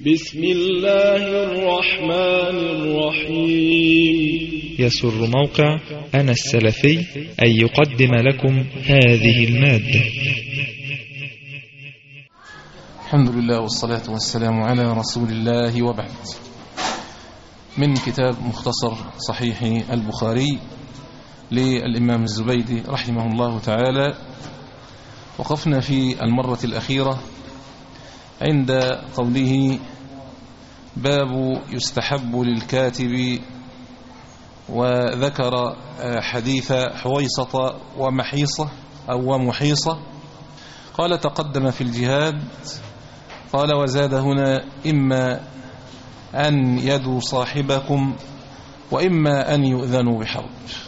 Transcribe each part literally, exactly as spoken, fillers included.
بسم الله الرحمن الرحيم. يسر موقع أنا السلفي أن يقدم لكم هذه المادة. الحمد لله والصلاة والسلام على رسول الله، وبعد. من كتاب مختصر صحيح البخاري للإمام الزبيدي رحمه الله تعالى. وقفنا في المرة الأخيرة عند قوله: باب يستحب للكاتب، وذكر حديث حويصة ومحيصة أو ومحيصة. قال: تقدم في الجهاد. قال: وزاد هنا: إما أن يدوا صاحبكم وإما أن يؤذنوا بحرب.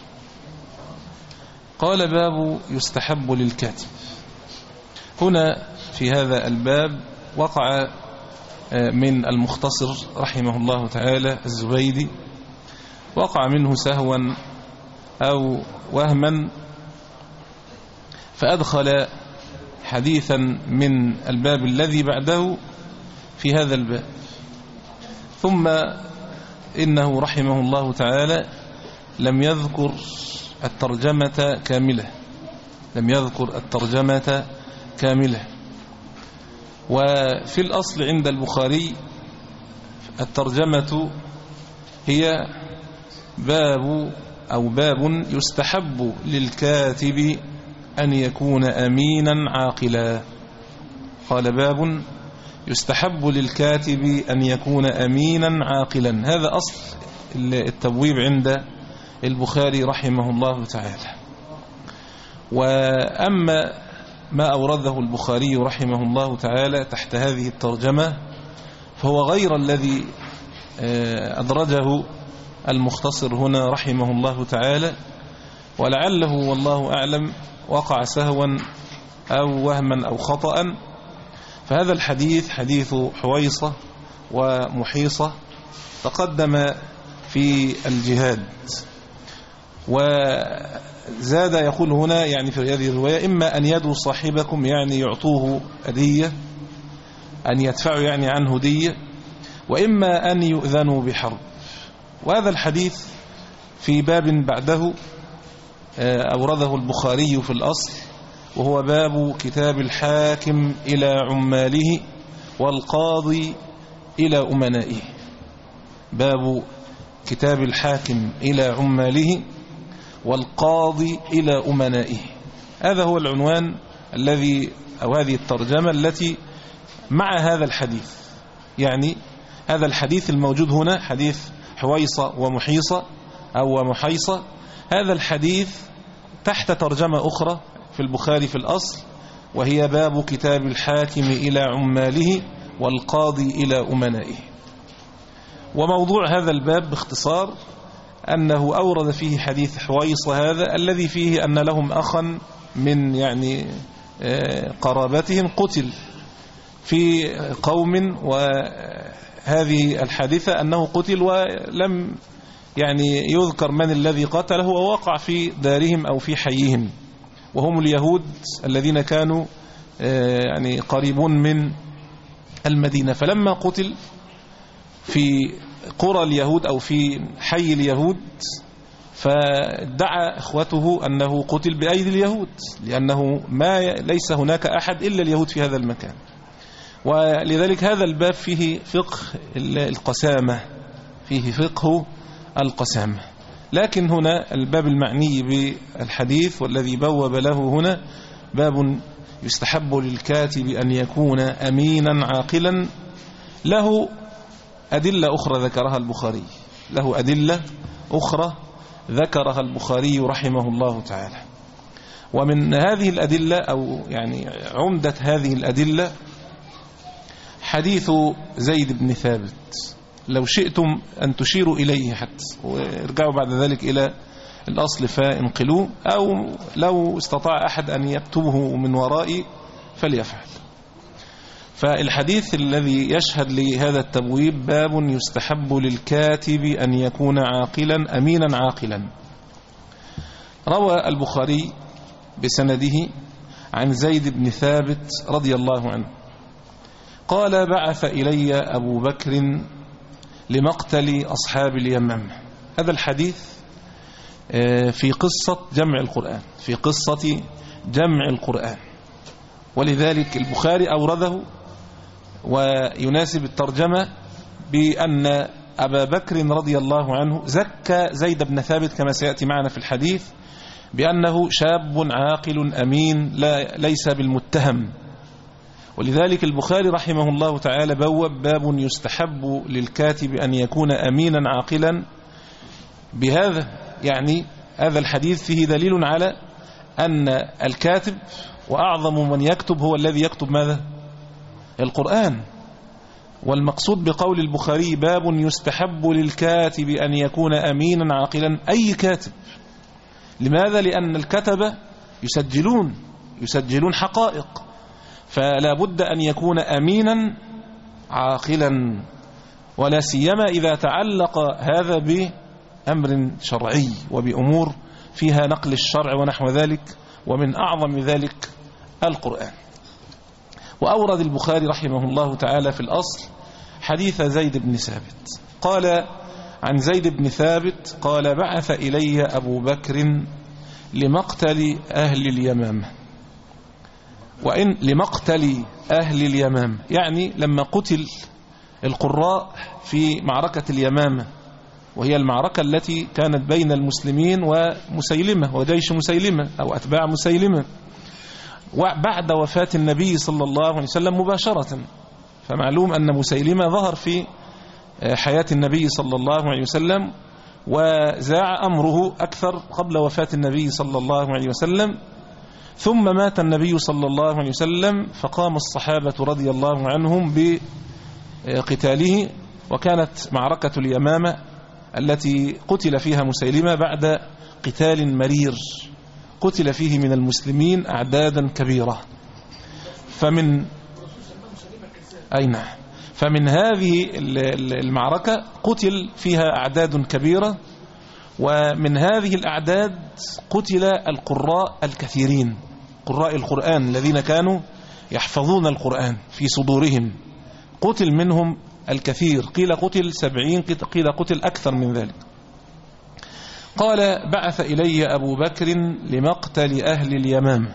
قال: باب يستحب للكاتب. هنا في هذا الباب وقع من المختصر رحمه الله تعالى الزبيدي، وقع منه سهوا أو وهما، فأدخل حديثا من الباب الذي بعده في هذا الباب. ثم إنه رحمه الله تعالى لم يذكر الترجمة كاملة لم يذكر الترجمة كاملة وفي الأصل عند البخاري الترجمة هي باب أو باب يستحب للكاتب أن يكون أمينا عاقلا. قال: باب يستحب للكاتب أن يكون أمينا عاقلا. هذا أصل التبويب عند البخاري رحمه الله تعالى. وأما ما أورده البخاري رحمه الله تعالى تحت هذه الترجمة فهو غير الذي أدرجه المختصر هنا رحمه الله تعالى، ولعله والله أعلم وقع سهوا أو وهما أو خطأ. فهذا الحديث حديث حويصة ومحيصة تقدم في الجهاد، وزاد يقول هنا يعني في هذه الرواية: إما أن يدوا صاحبكم، يعني يعطوه هدية، أن يدفعوا يعني عنه هدية، وإما أن يؤذنوا بحرب. وهذا الحديث في باب بعده أورده البخاري في الأصل، وهو باب كتاب الحاكم إلى عماله والقاضي إلى أمنائه. باب كتاب الحاكم إلى عماله والقاضي إلى أمنائه. هذا هو العنوان الذي أو هذه الترجمة التي مع هذا الحديث. يعني هذا الحديث الموجود هنا حديث حويصة ومحيصة أو ومحيصة، هذا الحديث تحت ترجمة أخرى في البخاري في الأصل، وهي باب كتاب الحاكم إلى عماله والقاضي إلى أمنائه. وموضوع هذا الباب باختصار أنه أورد فيه حديث حويصة هذا الذي فيه أن لهم أخا من يعني قرابتهم قتل في قوم، وهذه الحادثة أنه قتل ولم يعني يذكر من الذي قتله، ووقع في دارهم أو في حيهم، وهم اليهود الذين كانوا يعني قريبون من المدينة. فلما قتل في قرى اليهود أو في حي اليهود، فادعى إخوته أنه قتل بأيدي اليهود، لأنه ما ليس هناك أحد إلا اليهود في هذا المكان. ولذلك هذا الباب فيه فقه القسامة فيه فقه القسامة. لكن هنا الباب المعني بالحديث والذي بوب له هنا: باب يستحب للكاتب أن يكون أمينا عاقلا. له أدلة أخرى ذكرها البخاري له أدلة أخرى ذكرها البخاري رحمه الله تعالى. ومن هذه الأدلة أو يعني عمدة هذه الأدلة حديث زيد بن ثابت. لو شئتم أن تشيروا إليه حتى وارجعوا بعد ذلك إلى الأصل فانقلوه، أو لو استطاع أحد أن يكتبه من ورائي فليفعل. فالحديث الذي يشهد لهذا التبويب: باب يستحب للكاتب أن يكون عاقلا أمينا عاقلا. روى البخاري بسنده عن زيد بن ثابت رضي الله عنه قال بعث إلي أبو بكر لمقتل أصحاب اليمامة. هذا الحديث في قصة جمع القرآن في قصة جمع القرآن ولذلك البخاري أورده ويناسب الترجمة بأن أبا بكر رضي الله عنه زكى زيد بن ثابت كما سيأتي معنا في الحديث بأنه شاب عاقل أمين لا ليس بالمتهم. ولذلك البخاري رحمه الله تعالى بوب باب يستحب للكاتب أن يكون أمينا عاقلا. بهذا يعني هذا الحديث فيه دليل على أن الكاتب وأعظم من يكتب هو الذي يكتب ماذا؟ القرآن. والمقصود بقول البخاري باب يستحب للكاتب أن يكون أمينا عاقلا أي كاتب. لماذا؟ لأن الكتبة يسجلون يسجلون حقائق، فلا بد أن يكون أمينا عاقلا، ولا سيما إذا تعلق هذا بأمر شرعي وبأمور فيها نقل الشرع ونحو ذلك، ومن أعظم ذلك القرآن. وأورد البخاري رحمه الله تعالى في الأصل حديث زيد بن ثابت. قال عن زيد بن ثابت قال بعث إلي أبو بكر لمقتل أهل اليمامة. وإن لمقتل أهل اليمامة يعني لما قتل القراء في معركة اليمامة، وهي المعركة التي كانت بين المسلمين ومسيلمة وجيش مسيلمة أو أتباع مسيلمة، وبعد وفاة النبي صلى الله عليه وسلم مباشرة. فمعلوم أن مسيلمة ظهر في حياة النبي صلى الله عليه وسلم وزاع أمره أكثر قبل وفاة النبي صلى الله عليه وسلم، ثم مات النبي صلى الله عليه وسلم فقام الصحابة رضي الله عنهم بقتاله. وكانت معركة اليمامة التي قتل فيها مسيلمة بعد قتال مرير قتل فيه من المسلمين أعدادا كبيرة. فمن أين فمن هذه المعركة قتل فيها أعداد كبيرة، ومن هذه الأعداد قتل القراء الكثيرين، قراء القرآن الذين كانوا يحفظون القرآن في صدورهم، قتل منهم الكثير، قيل قتل سبعين، قيل قتل أكثر من ذلك. قال بعث إلي أبو بكر لمقتل أهل اليمامة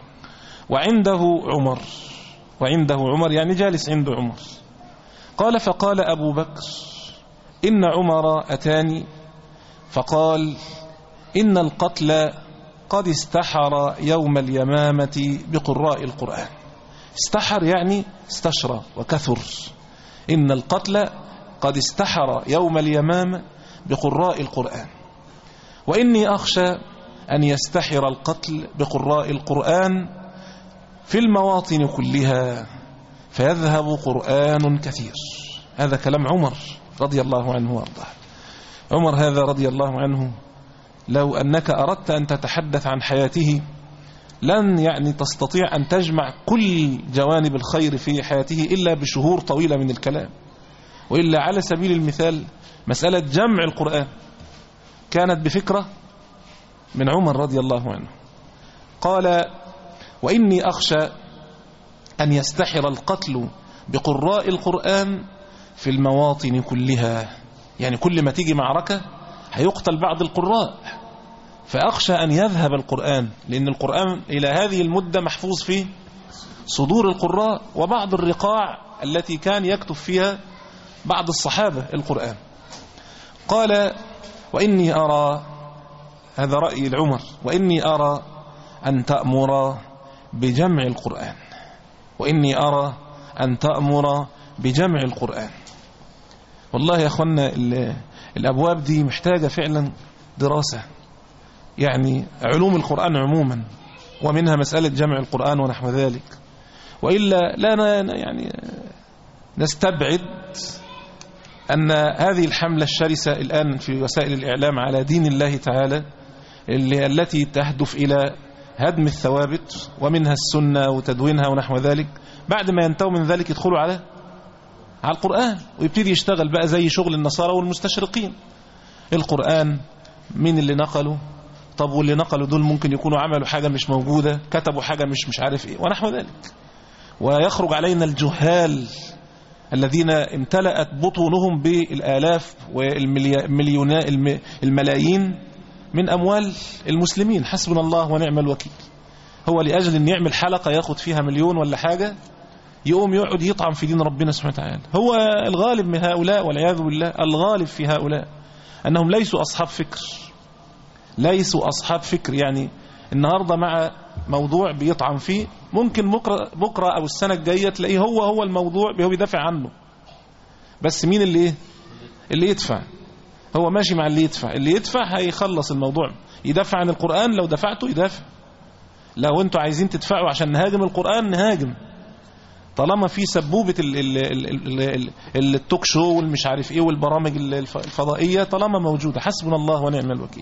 وعنده عمر وعنده عمر يعني جالس عند عمر. قال فقال أبو بكر إن عمر أتاني فقال إن القتل قد استحر يوم اليمامة بقراء القرآن. استحر يعني استشرى وكثر. إن القتل قد استحر يوم اليمامة بقراء القرآن، وإني أخشى أن يستحر القتل بقراء القرآن في المواطن كلها فيذهب قرآن كثير. هذا كلام عمر رضي الله عنه وارضاه. عمر هذا رضي الله عنه لو أنك أردت أن تتحدث عن حياته لن يعني تستطيع أن تجمع كل جوانب الخير في حياته إلا بشهور طويلة من الكلام. وإلا على سبيل المثال مسألة جمع القرآن كانت بفكرة من عمر رضي الله عنه. قال وإني أخشى أن يستحر القتل بقراء القرآن في المواطن كلها، يعني كل ما تيجي معركة هيقتل بعض القراء، فأخشى أن يذهب القرآن، لأن القرآن إلى هذه المدة محفوظ في صدور القراء وبعض الرقاع التي كان يكتب فيها بعض الصحابة القرآن. قال وإني أرى، هذا رأي العمر، وإني أرى أن تأمر بجمع القرآن، وإني أرى أن تأمر بجمع القرآن. والله يا أخوانا الأبواب دي محتاجة فعلا دراسة، يعني علوم القرآن عموما ومنها مسألة جمع القرآن ونحو ذلك. وإلا لا يعني نستبعد أن هذه الحملة الشرسة الآن في وسائل الإعلام على دين الله تعالى التي تهدف إلى هدم الثوابت ومنها السنة وتدوينها ونحو ذلك، بعد ما ينتهوا من ذلك يدخلوا على على القرآن ويبتدي يشتغل بقى زي شغل النصارى والمستشرقين. القرآن مين اللي نقله؟ طب واللي نقلوا دول ممكن يكونوا عملوا حاجة مش موجودة، كتبوا حاجة مش مش عارف ايه ونحو ذلك. ويخرج علينا الجهال الذين امتلأت بطونهم بالآلاف والملايين من أموال المسلمين. حسبنا الله ونعم الوكيل. هو لأجل أن يعمل حلقة ياخد فيها مليون ولا حاجة يقوم يقعد يطعم في دين ربنا سبحانه وتعالى. هو الغالب من هؤلاء والعياذ بالله، الغالب في هؤلاء أنهم ليسوا أصحاب فكر، ليسوا أصحاب فكر. يعني النهاردة مع موضوع بيطعم فيه، ممكن بكرة, بكرة أو السنة الجاية تلاقيه هو هو الموضوع هو بيدافع عنه، بس مين اللي اللي يدفع؟ هو ماشي مع اللي يدفع. اللي يدفع هيخلص الموضوع. يدافع عن القرآن، لو دفعته يدافع. لو انتوا عايزين تدفعوا عشان نهاجم القرآن نهاجم، طالما في سبوبة التوك شو والمش عارف ايه والبرامج الفضائية طالما موجودة. حسبنا الله ونعم الوكيل.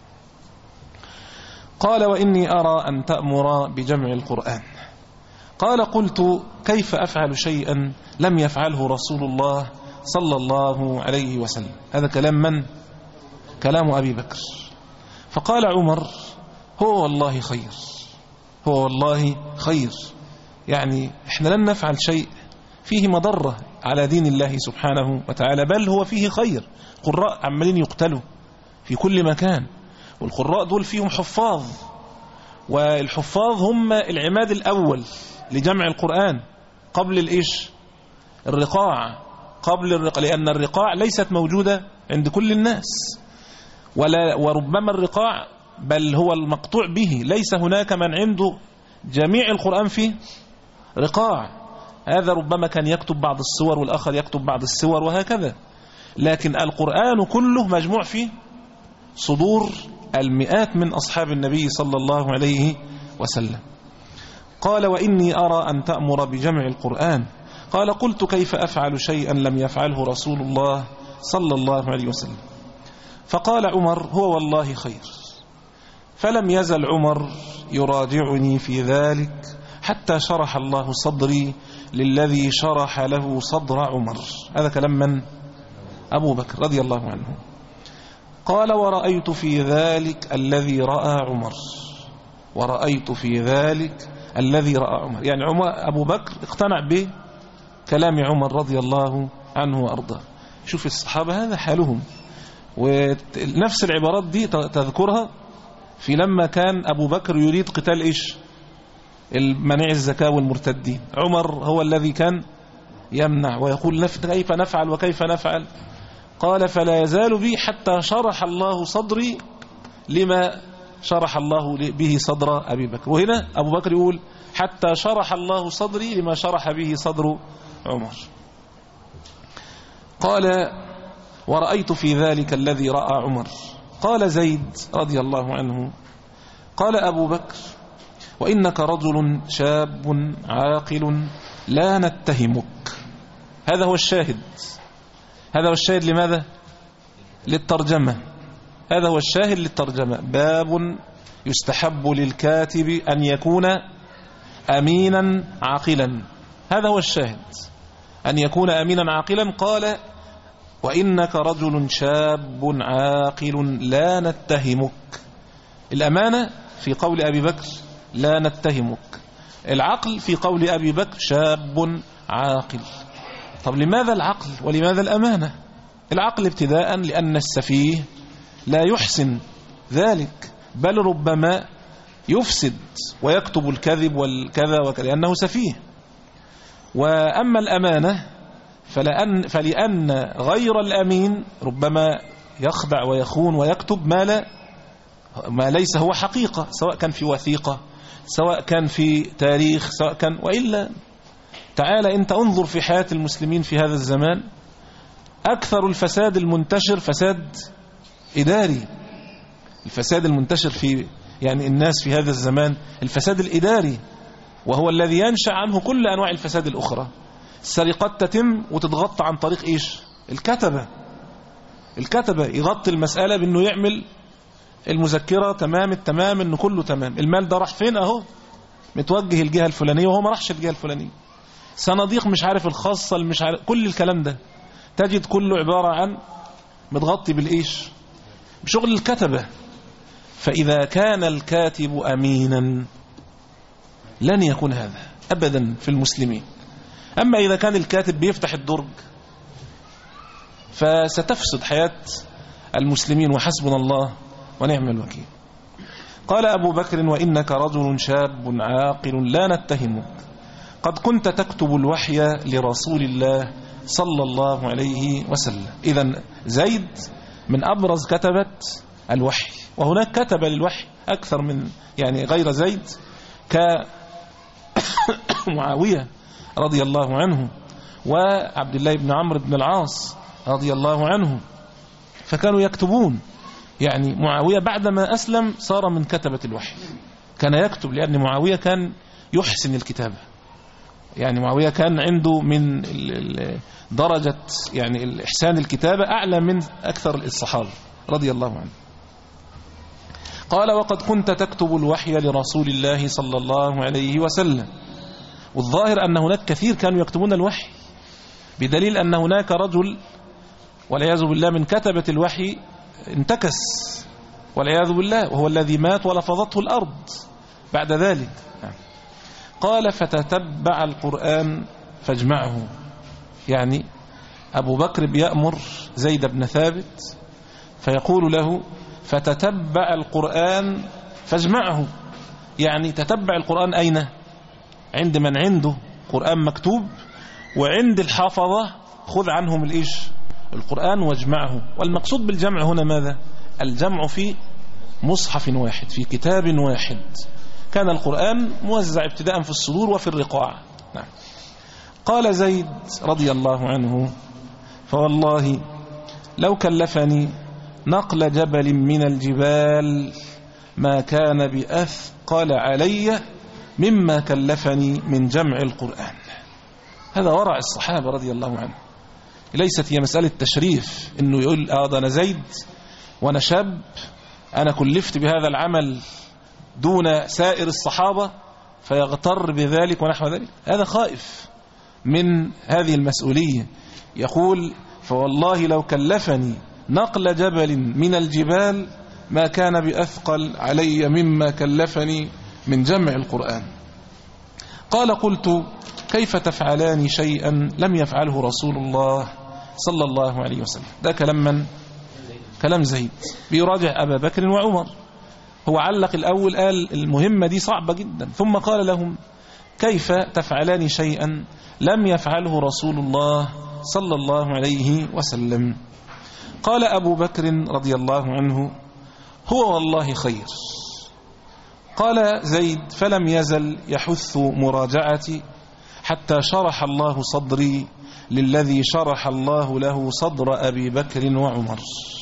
قال وإني أرى أن تأمر بجمع القرآن. قال قلت كيف أفعل شيئا لم يفعله رسول الله صلى الله عليه وسلم. هذا كلام من؟ كلام أبي بكر. فقال عمر هو والله خير، هو والله خير. يعني احنا لن نفعل شيء فيه مضرة على دين الله سبحانه وتعالى، بل هو فيه خير. قراء عمالين يقتلوا في كل مكان، والقراء دول فيهم حفاظ، والحفاظ هم العماد الأول لجمع القرآن قبل الإيش؟ الرقاع، قبل الرقاع، لأن الرقاع ليست موجودة عند كل الناس، ولا وربما الرقاع بل هو المقطوع به، ليس هناك من عنده جميع القرآن فيه رقاع. هذا ربما كان يكتب بعض السور والآخر يكتب بعض السور وهكذا، لكن القرآن كله مجموع فيه صدور المئات من أصحاب النبي صلى الله عليه وسلم. قال وإني أرى أن تأمر بجمع القرآن. قال قلت كيف أفعل شيئا لم يفعله رسول الله صلى الله عليه وسلم. فقال عمر هو والله خير. فلم يزل عمر يراجعني في ذلك حتى شرح الله صدري للذي شرح له صدر عمر. هذا كلام من؟ أبو بكر رضي الله عنه. قال ورأيت في ذلك الذي رأى عمر، ورأيت في ذلك الذي رأى عمر. يعني عمر أبو بكر اقتنع بكلام عمر رضي الله عنه وأرضاه. شوف الصحابة هذا حالهم. ونفس العبارات دي تذكرها في لما كان أبو بكر يريد قتال إيش؟ المنع الزكاة والمرتدين. عمر هو الذي كان يمنع ويقول كيف نفعل وكيف نفعل. قال فلا يزال بي حتى شرح الله صدري لما شرح الله به صدر أبي بكر. وهنا أبو بكر يقول حتى شرح الله صدري لما شرح به صدر عمر. قال ورأيت في ذلك الذي رأى عمر. قال زيد رضي الله عنه قال أبو بكر وإنك رجل شاب عاقل لا نتهمك. هذا هو الشاهد، هذا هو الشاهد لماذا؟ للترجمة. هذا هو الشاهد للترجمة. باب يستحب للكاتب أن يكون أمينا عاقلا. هذا هو الشاهد، أن يكون أمينا عاقلا. قال وإنك رجل شاب عاقل لا نتهمك. الأمانة في قول أبي بكر لا نتهمك، العقل في قول أبي بكر شاب عاقل. طب لماذا العقل ولماذا الأمانة؟ العقل ابتداء لأن السفيه لا يحسن ذلك، بل ربما يفسد ويكتب الكذب والكذا وكذا لأنه سفيه. وأما الأمانة فلأن, فلأن غير الأمين ربما يخدع ويخون ويكتب ما, لا ما ليس هو حقيقة، سواء كان في وثيقة سواء كان في تاريخ سواء كان. وإلا تعالى أنت انظر في حياة المسلمين في هذا الزمان، أكثر الفساد المنتشر فساد إداري. الفساد المنتشر في يعني الناس في هذا الزمان الفساد الإداري، وهو الذي ينشأ عنه كل أنواع الفساد الأخرى. السرقات تتم وتتغطى عن طريق إيش؟ الكتبة. الكتبة يغطي المسألة بأنه يعمل المذكرة تمام التمام أنه كله تمام. المال ده راح فين؟ أهو متوجه الجهة الفلانية وهو ما راحش الجهة الفلانية. صناديق مش عارف الخاصة مش عارف، كل الكلام ده تجد كله عبارة عن متغطي بالإيش؟ بشغل الكتبة. فإذا كان الكاتب أمينا لن يكون هذا. أبدا في المسلمين. أما إذا كان الكاتب بيفتح الدرج فستفسد حياة المسلمين، وحسبنا الله ونعم الوكيل. قال أبو بكر: وإنك رجل شاب عاقل لا نتهمك، قد كنت تكتب الوحي لرسول الله صلى الله عليه وسلم. إذن زيد من أبرز كتبة الوحي، وهناك كتب للوحي أكثر من يعني غير زيد كمعاوية رضي الله عنه وعبد الله بن عمرو بن العاص رضي الله عنه، فكانوا يكتبون. يعني معاوية بعدما أسلم صار من كتبة الوحي، كان يكتب، لأن معاوية كان يحسن الكتابة. يعني معاوية كان عنده من درجة يعني الإحسان الكتابة أعلى من أكثر الصحابة رضي الله عنه. قال: وقد كنت تكتب الوحي لرسول الله صلى الله عليه وسلم. والظاهر أن هناك كثير كانوا يكتبون الوحي، بدليل أن هناك رجل والعياذ بالله من كتبة الوحي انتكس والعياذ بالله، وهو الذي مات ولفظته الأرض بعد ذلك. قال: فتتبع القرآن فاجمعه. يعني أبو بكر بيأمر زيد بن ثابت فيقول له: فتتبع القرآن فاجمعه. يعني تتبع القرآن أين؟ عند من عنده قرآن مكتوب، وعند الحافظة خذ عنهم الإيش؟ القرآن واجمعه. والمقصود بالجمع هنا ماذا؟ الجمع في مصحف واحد، في كتاب واحد. كان القرآن موزع ابتداء في الصدور وفي الرقاع. نعم. قال زيد رضي الله عنه: فوالله لو كلفني نقل جبل من الجبال ما كان بأثقل علي مما كلفني من جمع القرآن. هذا ورع الصحابة رضي الله عنه. ليست هي مسألة تشريف إنه يقول آه ده أنا زيد وأنا شاب، أنا كلفت بهذا العمل دون سائر الصحابة، فيغتر بذلك ونحو ذلك. هذا خائف من هذه المسؤولية. يقول: فوالله لو كلفني نقل جبل من الجبال ما كان بأثقل علي مما كلفني من جمع القرآن. قال: قلت: كيف تفعلان شيئا لم يفعله رسول الله صلى الله عليه وسلم؟ ده كلام من؟ كلام زيد بيراجع أبا بكر وعمر. هو علق الأول قال المهمة دي صعبة جدا، ثم قال لهم: كيف تفعلان شيئا لم يفعله رسول الله صلى الله عليه وسلم؟ قال أبو بكر رضي الله عنه: هو والله خير. قال زيد: فلم يزل يحث مراجعتي حتى شرح الله صدري للذي شرح الله له صدر أبي بكر وعمر،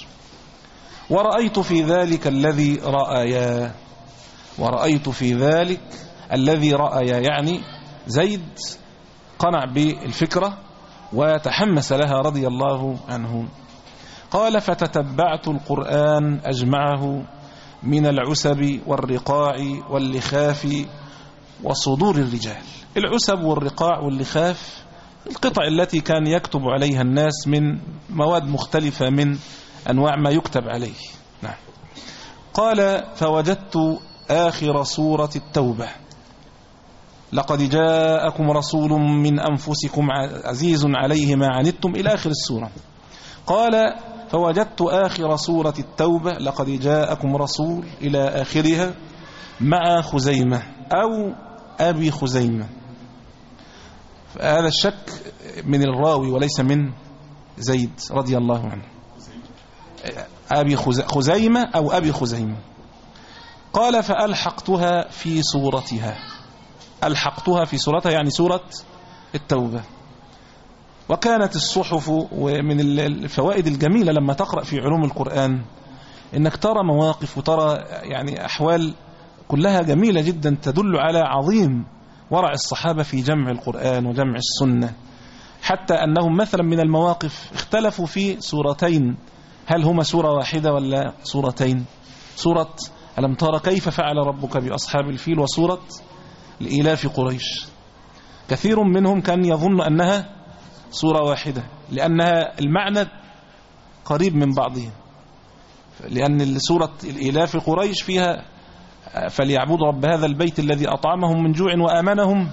ورأيت في ذلك الذي رأيا ورأيت في ذلك الذي رأيا يعني زيد قنع بالفكرة وتحمس لها رضي الله عنه. قال: فتتبعت القرآن أجمعه من العسب والرقاع واللخاف وصدور الرجال. العسب والرقاع واللخاف القطع التي كان يكتب عليها الناس من مواد مختلفة من أنواع ما يكتب عليه. نعم. قال: فوجدت آخر سورة التوبة: لقد جاءكم رسول من أنفسكم عزيز عليه ما عنتم، إلى آخر السورة. قال: فوجدت آخر سورة التوبة: لقد جاءكم رسول، إلى آخرها، مع خزيمة أو أبي خزيمة. هذا الشك من الراوي وليس من زيد رضي الله عنه. أبي خزيمة أو أبي خزيمة. قال: فألحقتها في سورتها. ألحقتها في سورتها يعني سورة التوبة. وكانت الصحف، ومن الفوائد الجميلة لما تقرأ في علوم القرآن إنك ترى مواقف وترى يعني أحوال كلها جميلة جدا تدل على عظيم ورع الصحابة في جمع القرآن وجمع السنة، حتى أنهم مثلا من المواقف اختلفوا في سورتين، هل هما سورة واحدة ولا سورتين؟ سورة ألم ترى كيف فعل ربك بأصحاب الفيل، وسورة لإيلاف قريش. كثير منهم كان يظن أنها سورة واحدة لأنها المعنى قريب من بعضهم، لأن سورة الإيلاف قريش فيها فليعبدوا رب هذا البيت الذي أطعمهم من جوع وآمنهم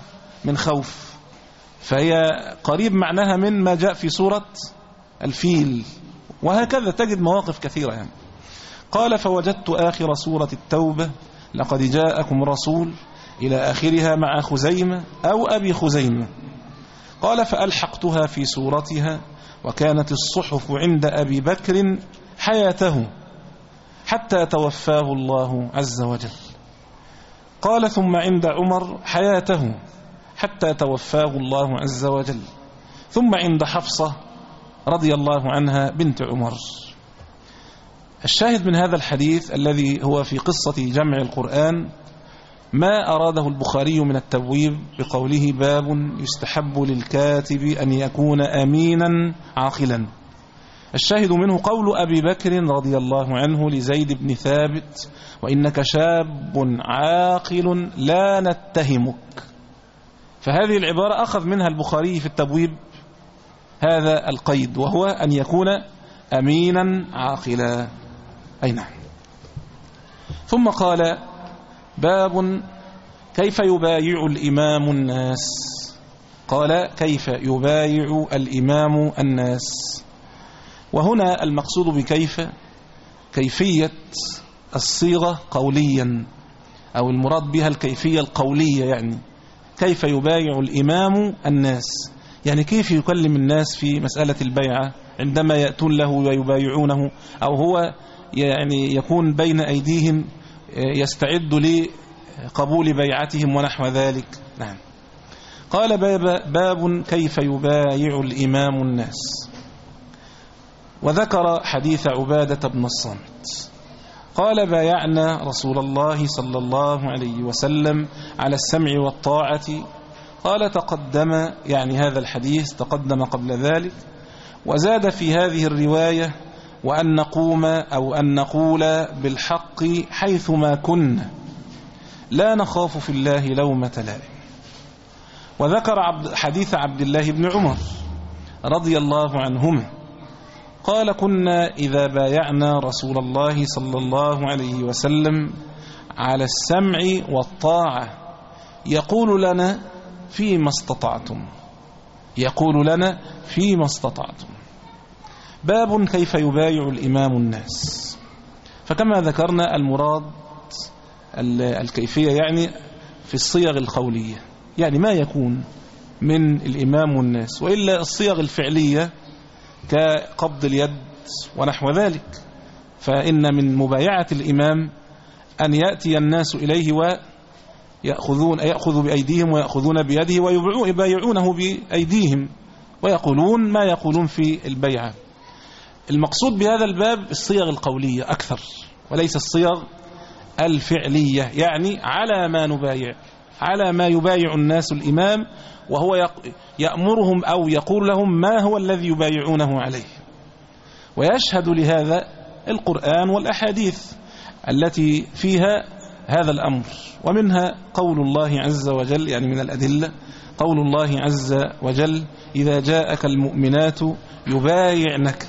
من خوف، فهي قريب معناها من ما جاء في سورة الفيل، وهكذا تجد مواقف كثيرة يعني. قال فوجدت آخر سورة التوبة لقد جاءكم رسول إلى آخرها مع خزيمة أو أبي خزيمة. قال فألحقتها في سورتها وكانت الصحف عند أبي بكر حياته حتى توفاه الله عز وجل. قال ثم عند عمر حياته حتى توفاه الله عز وجل، ثم عند حفصة رضي الله عنها بنت عمر. الشاهد من هذا الحديث الذي هو في قصة جمع القرآن ما أراده البخاري من التبويب بقوله باب يستحب للكاتب أن يكون أمينا عاقلا. الشاهد منه قول أبي بكر رضي الله عنه لزيد بن ثابت وإنك شاب عاقل لا نتهمك. فهذه العبارة أخذ منها البخاري في التبويب هذا القيد، وهو أن يكون أمينا عاقلا. أي نعم. ثم قال باب كيف يبايع الإمام الناس. قال كيف يبايع الإمام الناس، وهنا المقصود بكيف كيفية الصيغة قوليا، أو المراد بها الكيفية القولية، يعني كيف يبايع الإمام الناس، يعني كيف يكلم الناس في مسألة البيعة عندما يأتون له ويبايعونه، أو هو يعني يكون بين أيديهم يستعد لقبول بيعتهم ونحو ذلك. نعم. قال باب, باب كيف يبايع الإمام الناس، وذكر حديث عبادة بن الصامت قال بايعنا رسول الله صلى الله عليه وسلم على السمع والطاعة. قال تقدم، يعني هذا الحديث تقدم قبل ذلك، وزاد في هذه الرواية وأن نقوم أو أن نقول بالحق حيثما كنا لا نخاف في الله لومة لائم. وذكر عبد حديث عبد الله بن عمر رضي الله عنهما قال كنا إذا بايعنا رسول الله صلى الله عليه وسلم على السمع والطاعة يقول لنا فيما استطعتم، يقول لنا فيما استطعتم. باب كيف يبايع الإمام الناس. فكما ذكرنا المراد الكيفية يعني في الصيغ القولية، يعني ما يكون من الإمام والناس، وإلا الصيغ الفعلية كقبض اليد ونحو ذلك. فإن من مبايعة الإمام أن يأتي الناس إليه ويأخذون يأخذ بأيديهم ويأخذون بيده ويبايعونه بأيديهم ويقولون ما يقولون في البيعة. المقصود بهذا الباب الصيغ القولية أكثر وليس الصيغ الفعلية، يعني على ما نبايع، على ما يبايع الناس الإمام، وهو يأمرهم أو يقول لهم ما هو الذي يبايعونه عليه. ويشهد لهذا القرآن والأحاديث التي فيها هذا الأمر، ومنها قول الله عز وجل، يعني من الأدلة قول الله عز وجل إذا جاءك المؤمنات يبايعنك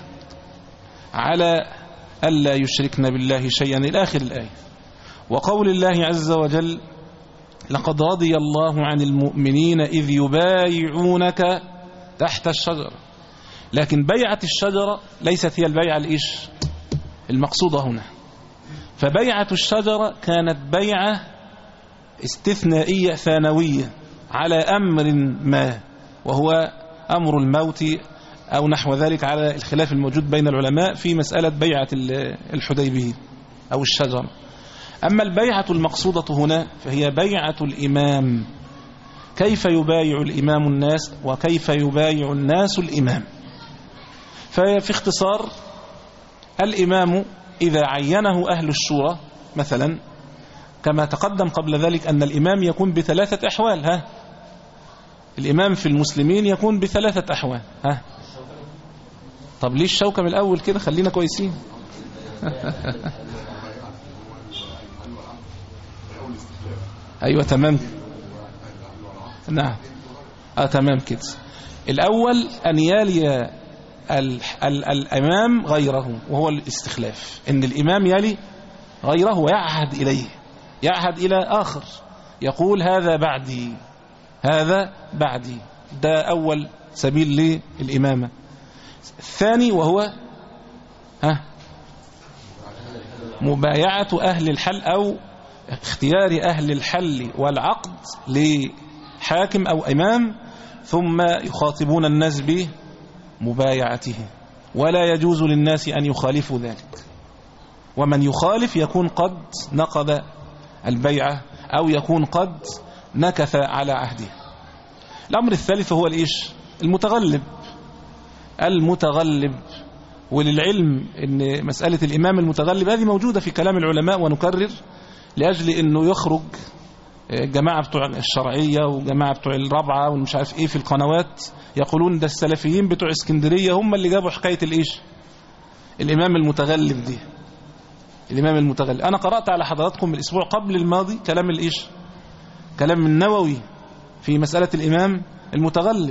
على ألا يشركن بالله شيئا إلى آخر الآية. وقول الله عز وجل لقد رضي الله عن المؤمنين إذ يبايعونك تحت الشجرة. لكن بيعة الشجرة ليست هي البيعة الإيش المقصودة هنا. فبيعة الشجرة كانت بيعة استثنائية ثانوية على أمر ما، وهو أمر الموت أو نحو ذلك، على الخلاف الموجود بين العلماء في مسألة بيعة الحديبية أو الشجرة. أما البيعة المقصودة هنا فهي بيعة الإمام، كيف يبايع الإمام الناس وكيف يبايع الناس الإمام. ففي اختصار الإمام إذا عينه أهل الشورى مثلا، كما تقدم قبل ذلك أن الإمام يكون بثلاثة أحوال. ها الإمام في المسلمين يكون بثلاثة أحوال. ها طب ليش الشوكة من الأول كده؟ خلينا كويسين. أيوة تمام. نعم آه تمام كده. الأول أن يلي ال ال الإمام غيره، وهو الاستخلاف، أن الإمام يلي غيره ويعهد إليه، يعهد إلى آخر، يقول هذا بعدي هذا بعدي. ده أول سبيل للإمامة. الثاني وهو ها مبايعة أهل الحل أو اختيار أهل الحل والعقد لحاكم أو إمام ثم يخاطبون الناس بمبايعته، ولا يجوز للناس أن يخالفوا ذلك، ومن يخالف يكون قد نقض البيعة أو يكون قد نكث على عهده. الأمر الثالث هو الإيش؟ المتغلب. المتغلب، وللعلم أن مسألة الإمام المتغلب هذه موجودة في كلام العلماء، ونكرر لأجل أنه يخرج جماعة بتوع الشرعية وجماعة بتوع الرابعة والمش عارف إيه في القنوات يقولون ده السلفيين بتوع اسكندرية هم اللي جابوا حكاية الإيش؟ الإمام المتغلب دي. الإمام المتغلب، أنا قرأت على حضراتكم الأسبوع قبل الماضي كلام الإيش؟ كلام النووي في مسألة الإمام المتغلب،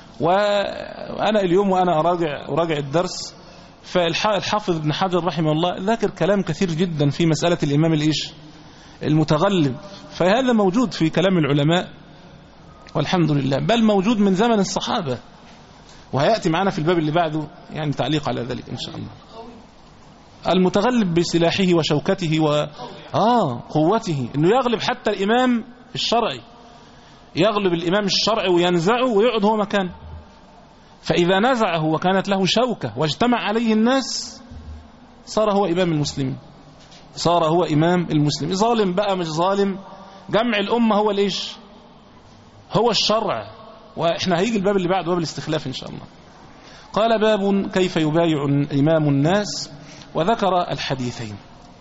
وأنا اليوم وأنا أراجع, أراجع الدرس فالحافظ ابن حجر رحمه الله ذكر كلام كثير جدا في مسألة الإمام الإيش؟ المتغلب. فهذا موجود في كلام العلماء والحمد لله، بل موجود من زمن الصحابة، وهيأتي معنا في الباب اللي بعده يعني تعليق على ذلك إن شاء الله. المتغلب بسلاحه وشوكته و آه قوته، إنه يغلب حتى الإمام الشرعي، يغلب الإمام الشرعي وينزعه ويقعد هو مكانه. فإذا نزعه وكانت له شوكة واجتمع عليه الناس صار هو إمام المسلمين، صار هو إمام المسلمين. ظالم بقى مش ظالم، جمع الأمة هو الإيش؟ هو الشرع. وإحنا هيجي الباب اللي بعده باب الاستخلاف إن شاء الله. قال باب كيف يبايع إمام الناس، وذكر الحديثين.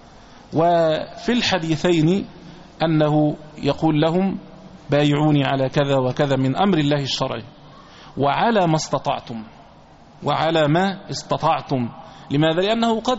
وفي الحديثين أنه يقول لهم بايعوني على كذا وكذا من أمر الله الشرعي، وعلى ما استطعتم، وعلى ما استطعتم. لماذا؟ لأنه قد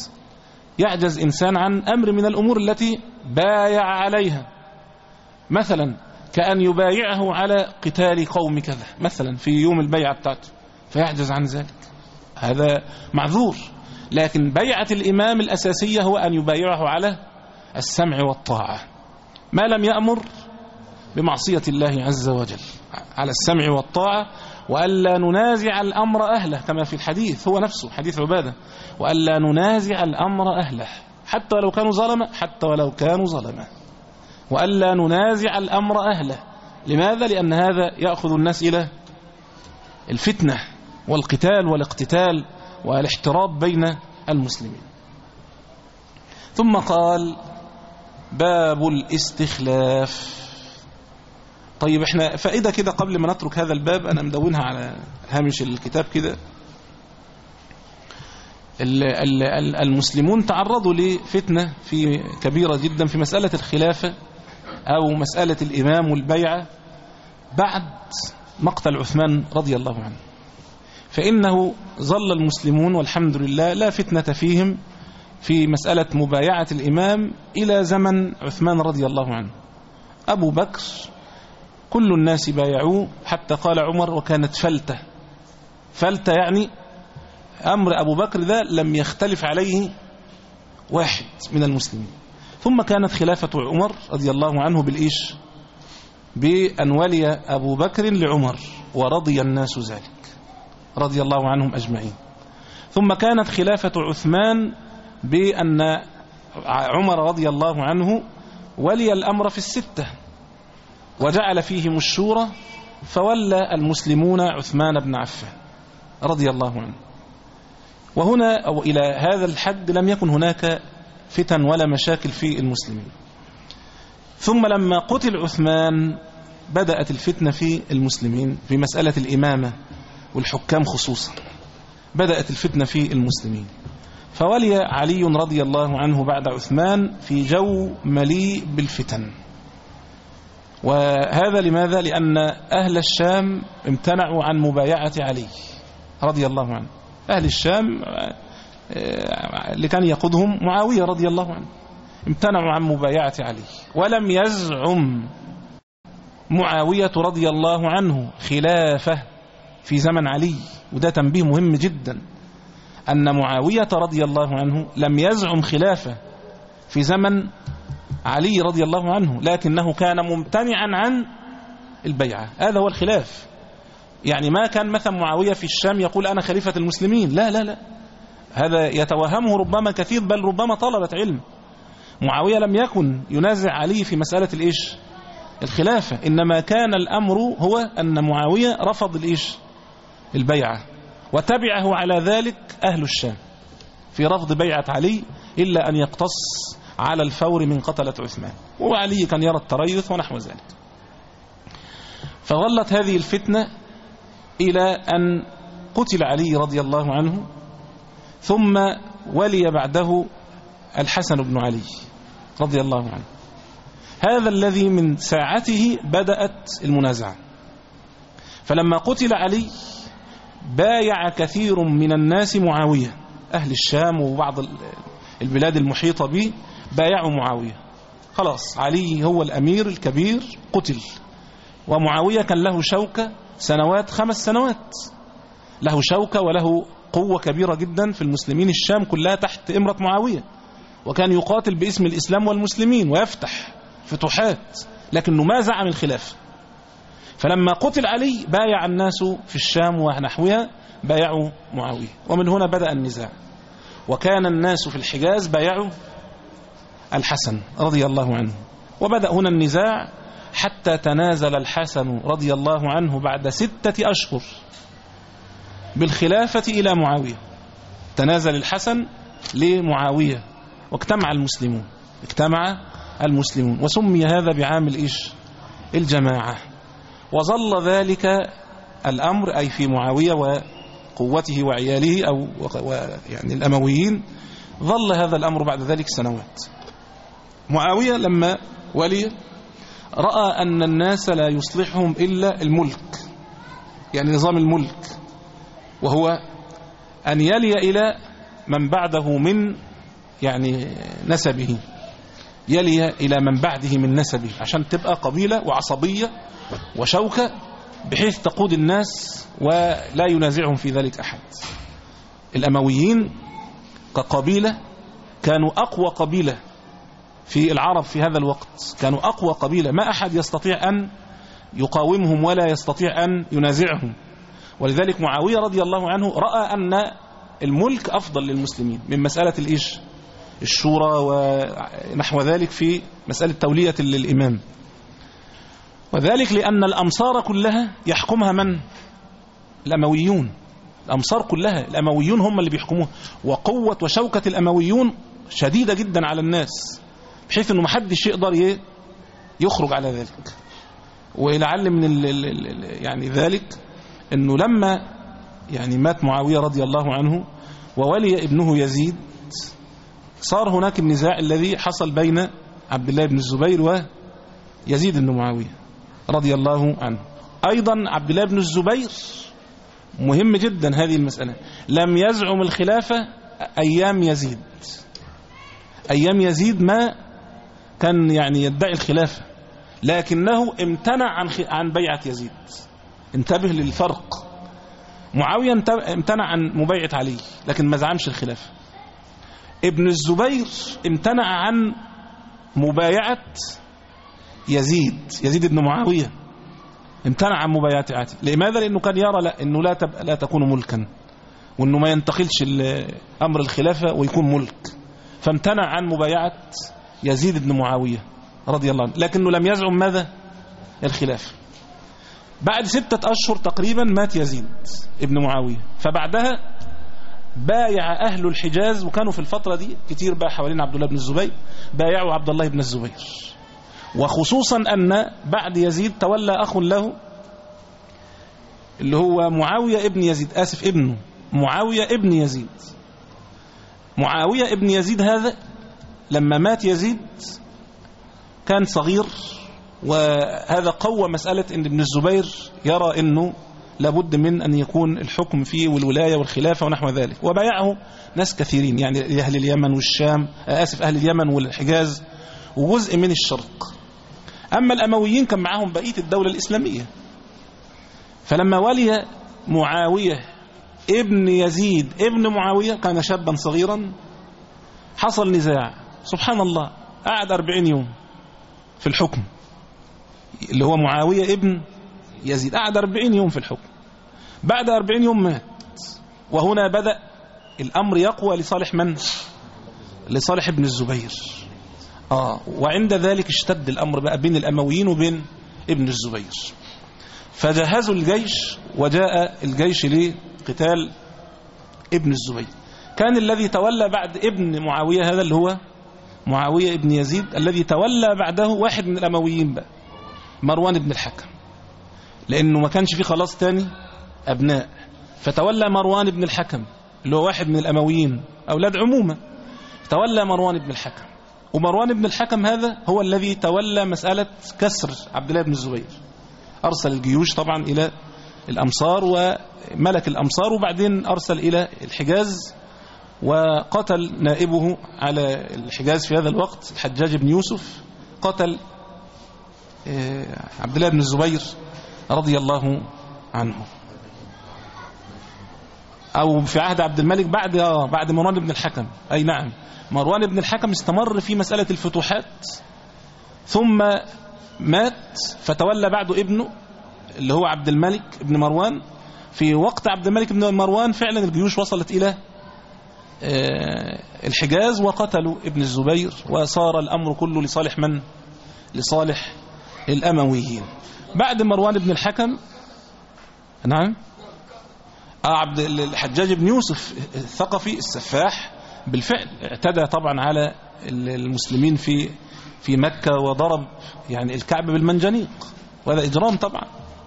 يعجز إنسان عن أمر من الأمور التي بايع عليها، مثلا كأن يبايعه على قتال قوم كذا مثلا في يوم البيعة بتاعته، فيعجز عن ذلك، هذا معذور. لكن بيعة الإمام الأساسية هو أن يبايعه على السمع والطاعة، ما لم يأمر بمعصية الله عز وجل، على السمع والطاعة، وألا ننازع الأمر أهله كما في الحديث هو نفسه حديث عبادة، وألا ننازع الأمر أهله حتى ولو كانوا ظلمة، حتى ولو كانوا ظلمة، وألا ننازع الأمر أهله. لماذا؟ لأن هذا يأخذ الناس إلى الفتنة والقتال والاقتتال والاحتراب بين المسلمين. ثم قال باب الاستخلاف. طيب احنا فائدة كده قبل ما نترك هذا الباب، أنا مدونها على هامش الكتاب كده. المسلمون تعرضوا لفتنة في كبيرة جدا في مسألة الخلافة أو مسألة الإمام والبيعة بعد مقتل عثمان رضي الله عنه، فإنه ظل المسلمون والحمد لله لا فتنة فيهم في مسألة مبايعة الإمام إلى زمن عثمان رضي الله عنه. أبو بكر كل الناس بايعوه، حتى قال عمر وكانت فلتة. فلتة يعني أمر أبو بكر ذا لم يختلف عليه واحد من المسلمين. ثم كانت خلافة عمر رضي الله عنه بالإيش؟ بأن ولي أبو بكر لعمر ورضي الناس ذلك رضي الله عنهم أجمعين. ثم كانت خلافة عثمان بأن عمر رضي الله عنه ولي الأمر في الستة وجعل فيهم الشورى، فولى المسلمون عثمان بن عفان رضي الله عنه. وهنا أو إلى هذا الحد لم يكن هناك فتن ولا مشاكل في المسلمين. ثم لما قتل عثمان بدأت الفتنة في المسلمين في مسألة الإمامة والحكام خصوصا، بدأت الفتنة في المسلمين. فولي علي رضي الله عنه بعد عثمان في جو مليء بالفتن. وهذا لماذا؟ لأن أهل الشام امتنعوا عن مبايعة علي رضي الله عنه. أهل الشام اللي كان يقودهم معاوية رضي الله عنه امتنعوا عن مبايعة علي، ولم يزعم معاوية رضي الله عنه خلافة في زمن علي. وده تنبيه مهم جدا، أن معاوية رضي الله عنه لم يزعم خلافة في زمن علي رضي الله عنه، لكنه كان ممتنعا عن البيعة. هذا هو الخلاف. يعني ما كان مثلا معاوية في الشام يقول أنا خليفة المسلمين، لا لا لا، هذا يتوهمه ربما كثير، بل ربما طلبة علم. معاوية لم يكن ينازع علي في مسألة الإيش الخلافة، إنما كان الأمر هو أن معاوية رفض الإيش البيعة، وتبعه على ذلك أهل الشام في رفض بيعة علي، إلا أن يقتص على الفور من قتلة عثمان، وعلي كان يرى التريث ونحو ذلك. فظلت هذه الفتنة إلى أن قتل علي رضي الله عنه، ثم ولي بعده الحسن بن علي رضي الله عنه. هذا الذي من ساعته بدأت المنازعة. فلما قتل علي بايع كثير من الناس معاوية، أهل الشام وبعض البلاد المحيطة به بايعوا معاوية. خلاص علي هو الأمير الكبير، قتل، ومعاوية كان له شوكة سنوات، خمس سنوات له شوكة وله قوة كبيرة جدا في المسلمين. الشام كلها تحت إمرة معاوية، وكان يقاتل باسم الإسلام والمسلمين ويفتح فتوحات، لكنه ما زعم الخلافة. فلما قتل علي بايع الناس في الشام ونحوها بايعوا معاوية، ومن هنا بدأ النزاع. وكان الناس في الحجاز بايعوا الحسن رضي الله عنه، وبدأ هنا النزاع حتى تنازل الحسن رضي الله عنه بعد ستة أشهر بالخلافة إلى معاوية. تنازل الحسن لمعاوية واجتمع المسلمون اجتمع المسلمون وسمي هذا بعام الإيش الجماعة. وظل ذلك الأمر أي في معاوية وقوته وعياله أو يعني الأمويين، ظل هذا الأمر بعد ذلك سنوات. معاوية لما ولي رأى أن الناس لا يصلحهم إلا الملك، يعني نظام الملك، وهو أن يلي إلى من بعده من يعني نسبه، يلي إلى من بعده من نسبه، عشان تبقى قبيلة وعصبية وشوكة بحيث تقود الناس ولا ينازعهم في ذلك أحد. الأمويين كقبيلة كانوا أقوى قبيلة في العرب في هذا الوقت، كانوا أقوى قبيلة، ما أحد يستطيع أن يقاومهم ولا يستطيع أن ينازعهم. ولذلك معاوية رضي الله عنه رأى أن الملك أفضل للمسلمين من مسألة الإيش الشورى ونحو ذلك في مسألة تولية للإمام. وذلك لأن الأمصار كلها يحكمها من؟ الأمويون. الأمصار كلها الأمويون هم اللي بيحكموها، وقوة وشوكة الأمويون شديدة جدا على الناس بحيث أنه محدش يقدر يخرج على ذلك. ولعل من ال ال يعني ذلك أنه لما يعني مات معاوية رضي الله عنه وولي ابنه يزيد، صار هناك النزاع الذي حصل بين عبد الله بن الزبير ويزيد بن معاوية رضي الله عنه. أيضا عبد الله بن الزبير مهم جدا هذه المسألة، لم يزعم الخلافة أيام يزيد. أيام يزيد ما كان يعني يدعي الخلافة، لكنه امتنع عن عن بيعة يزيد. انتبه للفرق. معاوية امتنع عن مبايعة علي لكن ما زعمش الخلافة. ابن الزبير امتنع عن مبايعة يزيد يزيد بن معاوية، امتنع عن مبايعته. لماذا؟ لأنه كان يرى لا انه لا تب... لا تكون ملكا، وانه ما ينتقلش امر الخلافة ويكون ملك، فامتنع عن مبايعة يزيد بن معاوية رضي الله عنه، لكنه لم يزعم ماذا؟ الخلافة. بعد ستة أشهر تقريبا مات يزيد ابن معاوية، فبعدها بايع أهل الحجاز، وكانوا في الفترة دي كتير بقى حوالين عبد الله بن الزبير، بايعوا عبد الله بن الزبير. وخصوصا أن بعد يزيد تولى أخ له اللي هو معاوية ابن يزيد، آسف ابنه معاوية ابن يزيد. معاوية ابن يزيد هذا لما مات يزيد كان صغير، وهذا قوى مسألة أن ابن الزبير يرى أنه لابد من أن يكون الحكم فيه والولاية والخلافة ونحو ذلك، وبايعه ناس كثيرين، يعني أهل اليمن والشام، آسف أهل اليمن والحجاز وجزء من الشرق. أما الأمويين كان معهم بقية الدولة الإسلامية. فلما ولي معاوية ابن يزيد ابن معاوية كان شابا صغيرا، حصل نزاع. سبحان الله، قعد أربعين يوم في الحكم اللي هو معاوية ابن يزيد، قعد أربعين يوم في الحكم. بعد أربعين يوم مات، وهنا بدأ الأمر يقوى لصالح من؟ لصالح ابن الزبير. آه وعند ذلك اشتد الأمر بقى بين الأمويين وبين ابن الزبير، فجهزوا الجيش وجاء الجيش لقتال ابن الزبير. كان الذي تولى بعد ابن معاوية هذا اللي هو معاوية ابن يزيد، الذي تولى بعده واحد من الأمويين بقى، مروان بن الحكم، لأنه ما كانش فيه خلاص تاني أبناء، فتولى مروان بن الحكم اللي هو واحد من الأمويين أولاد عمومة، تولى مروان بن الحكم. ومروان بن الحكم هذا هو الذي تولى مسألة كسر عبد الله بن الزبير، أرسل الجيوش طبعا إلى الأمصار وملك الأمصار، وبعدين أرسل إلى الحجاز وقتل نائبه على الحجاز في هذا الوقت الحجاج بن يوسف، قتل عبد الله بن الزبير رضي الله عنه. أو في عهد عبد الملك بعد بعد مروان بن الحكم، أي نعم، مروان بن الحكم استمر في مسألة الفتوحات ثم مات، فتولى بعده ابنه اللي هو عبد الملك بن مروان. في وقت عبد الملك بن مروان فعلا الجيوش وصلت إلى الحجاز وقتلوا ابن الزبير، وصار الأمر كله لصالح من؟ لصالح الأمويين. بعد مروان بن الحكم نعم عبد الحجاج بن يوسف الثقفي السفاح بالفعل اعتدى طبعا على المسلمين في في مكة وضرب يعني الكعبة بالمنجنيق، وهذا إجرام طبعا،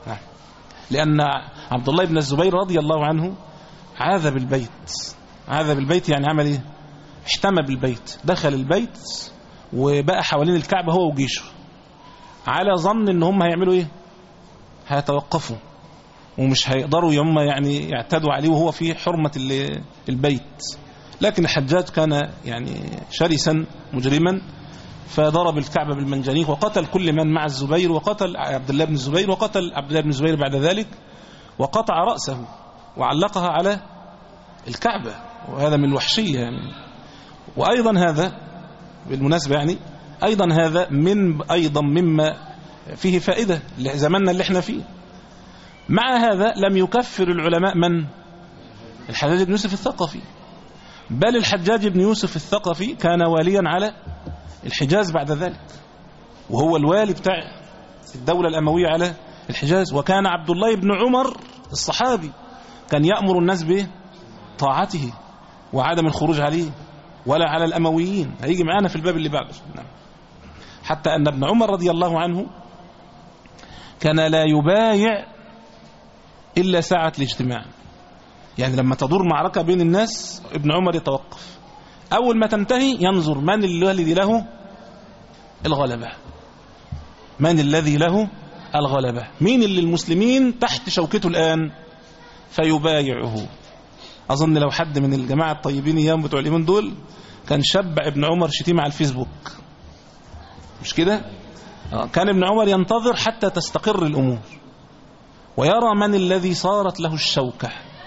لأن عبد الله بن الزبير رضي الله عنه عاذ بالبيت. عاذ بالبيت يعني عمل ايه؟ احتمى بالبيت، دخل البيت وبقى حوالين الكعبة هو وجيشه، على ظن ان هم هيعملوا ايه؟ هيتوقفوا ومش هيقدروا يوم يعني يعتدوا عليه وهو في حرمة البيت. لكن الحجاج كان يعني شرسا مجرما، فضرب الكعبة بالمنجنيق وقتل كل من مع الزبير، وقتل عبد الله بن الزبير، وقتل عبد الله بن الزبير بعد ذلك، وقطع رأسه وعلقها على الكعبة، وهذا من الوحشية يعني. وأيضا هذا بالمناسبة يعني أيضا هذا من أيضا مما فيه فائدة لزماننا اللي احنا فيه. مع هذا لم يكفر العلماء من؟ الحجاج بن يوسف الثقفي، بل الحجاج بن يوسف الثقفي كان واليا على الحجاز بعد ذلك، وهو الوالي بتاع الدولة الأموية على الحجاز. وكان عبد الله بن عمر الصحابي كان يأمر الناس بطاعته وعدم الخروج عليه ولا على الأمويين، هيجي معانا في الباب اللي بعده. حتى أن ابن عمر رضي الله عنه كان لا يبايع إلا ساعة الاجتماع، يعني لما تدور معركة بين الناس ابن عمر يتوقف، أول ما تنتهي ينظر من الذي له الغلبة، من الذي له الغلبة، مين اللي المسلمين تحت شوكته الآن، فيبايعه. أظن لو حد من الجماعة الطيبين ايام بتوع اليمين دول كان شبع ابن عمر شتيمة على الفيسبوك، مش كده؟ كان ابن عمر ينتظر حتى تستقر الأمور ويرى من الذي صارت له الشوكة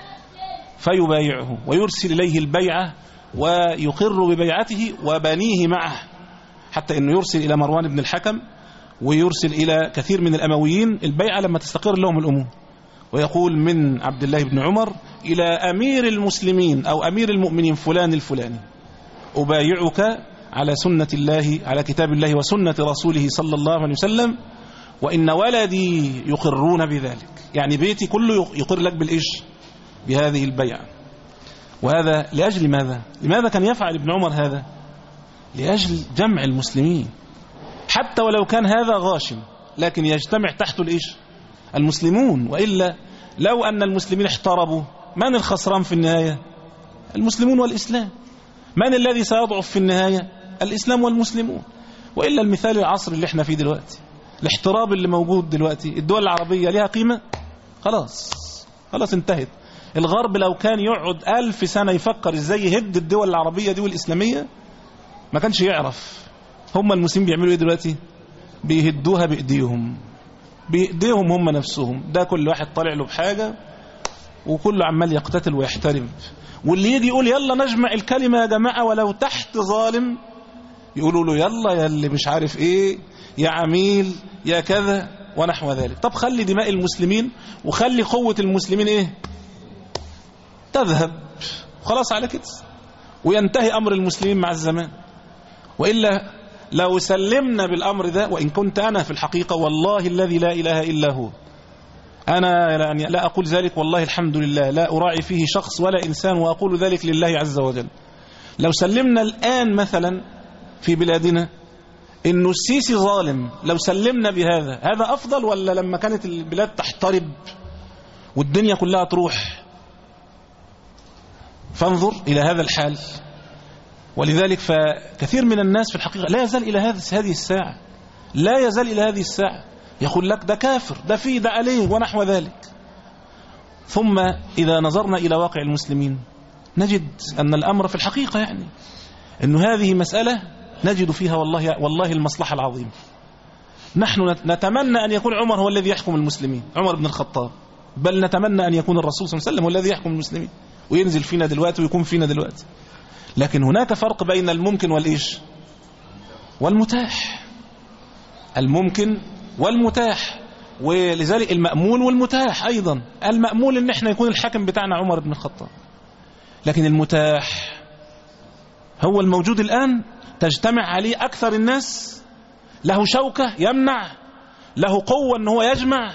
فيبايعه ويرسل إليه البيعة ويقر ببيعته وبنيه معه، حتى أنه يرسل إلى مروان بن الحكم ويرسل إلى كثير من الأمويين البيعة لما تستقر لهم الأمور، ويقول من عبد الله بن عمر إلى أمير المسلمين أو أمير المؤمنين فلان الفلاني أبايعك على سنة الله، على كتاب الله وسنة رسوله صلى الله عليه وسلم، وإن ولدي يقرون بذلك، يعني بيتي كله يقر لك بالإيش؟ بهذه البيعة. وهذا لأجل ماذا؟ لماذا كان يفعل ابن عمر هذا؟ لأجل جمع المسلمين، حتى ولو كان هذا غاشم لكن يجتمع تحته الإيش؟ المسلمون. وإلا لو أن المسلمين احتربوا من الخسران في النهاية؟ المسلمون والإسلام. من الذي سيضعف في النهاية؟ الإسلام والمسلمون. وإلا المثال العصر اللي احنا فيه دلوقتي، الاحتراب اللي موجود دلوقتي، الدول العربية لها قيمة؟ خلاص خلاص انتهت. الغرب لو كان يقعد ألف سنة يفكر ازاي يهد الدول العربية دي والإسلامية ما كانش يعرف. هم المسلمين بيعملوا ايه دلوقتي؟ بيهدوها بإيديهم، بإيديهم هم نفسهم. ده كل واحد طالع له بحاجة وكله عمال يقتتل ويحترم، واللي يجي يقول يلا نجمع الكلمة يا جماعة ولو تحت ظالم يقولوا له يلا يا اللي مش عارف ايه، يا عميل، يا كذا ونحو ذلك. طب خلي دماء المسلمين وخلي قوة المسلمين ايه تذهب، خلاص على كده، وينتهي أمر المسلمين مع الزمان. وإلا لو سلمنا بالأمر ده، وإن كنت أنا في الحقيقة والله الذي لا إله إلا هو، أنا لا أقول ذلك والله الحمد لله، لا أراعي فيه شخص ولا إنسان، وأقول ذلك لله عز وجل. لو سلمنا الآن مثلا في بلادنا إنه السيسي ظالم، لو سلمنا بهذا، هذا أفضل ولا لما كانت البلاد تحترب والدنيا كلها تروح؟ فانظر إلى هذا الحال. ولذلك فكثير من الناس في الحقيقة لا يزال إلى هذه الساعة، لا يزال إلى هذه الساعة يقول لك ده كافر، ده فيه، ده عليه ونحو ذلك. ثم إذا نظرنا إلى واقع المسلمين نجد أن الأمر في الحقيقة يعني أن هذه مسألة نجد فيها والله والله المصلحة العظيمة. نحن نتمنى أن يكون عمر هو الذي يحكم المسلمين، عمر بن الخطاب، بل نتمنى أن يكون الرسول صلى الله عليه وسلم هو الذي يحكم المسلمين وينزل فينا دلوقتي ويكون فينا دلوقتي. لكن هناك فرق بين الممكن والإيش والمتاح، الممكن والمتاح، ولذلك المأمول والمتاح أيضا. المأمول أن احنا يكون الحاكم بتاعنا عمر بن الخطاب، لكن المتاح هو الموجود الآن، تجتمع عليه أكثر الناس، له شوكة يمنع، له قوة أنه يجمع.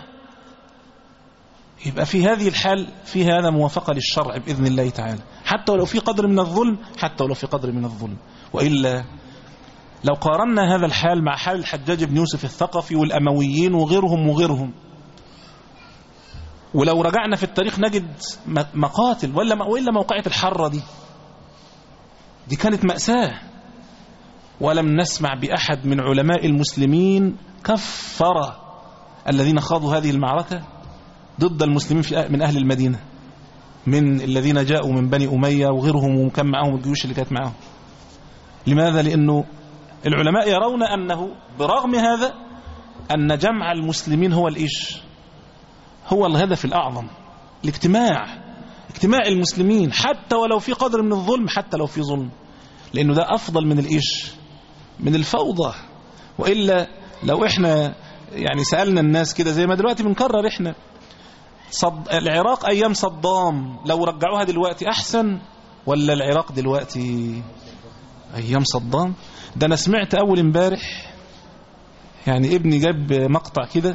يبقى في هذه الحال في هذا موافقة للشرع بإذن الله تعالى، حتى ولو في قدر من الظلم، حتى ولو في قدر من الظلم. وإلا لو قارنا هذا الحال مع حال الحجاج بن يوسف الثقفي والأمويين وغيرهم وغيرهم، ولو رجعنا في التاريخ نجد مقاتل، ولا وإلا موقعة الحرة دي دي كانت مأساة، ولم نسمع بأحد من علماء المسلمين كفر الذين خاضوا هذه المعركة ضد المسلمين في من أهل المدينة، من الذين جاءوا من بني أمية وغيرهم، وكان معهم الجيوش اللي كانت معهم. لماذا؟ لأنه العلماء يرون أنه برغم هذا أن جمع المسلمين هو الإيش، هو الهدف الأعظم، الاجتماع، اجتماع المسلمين حتى ولو في قدر من الظلم، حتى لو في ظلم، لأنه ده أفضل من الإيش، من الفوضى. وإلا لو إحنا يعني سألنا الناس كده زي ما دلوقتي بنكرر إحنا، صد... العراق أيام صدام لو رجعوها دلوقتي أحسن ولا العراق دلوقتي أيام صدام؟ ده أنا سمعت أول امبارح يعني ابني جاب مقطع كده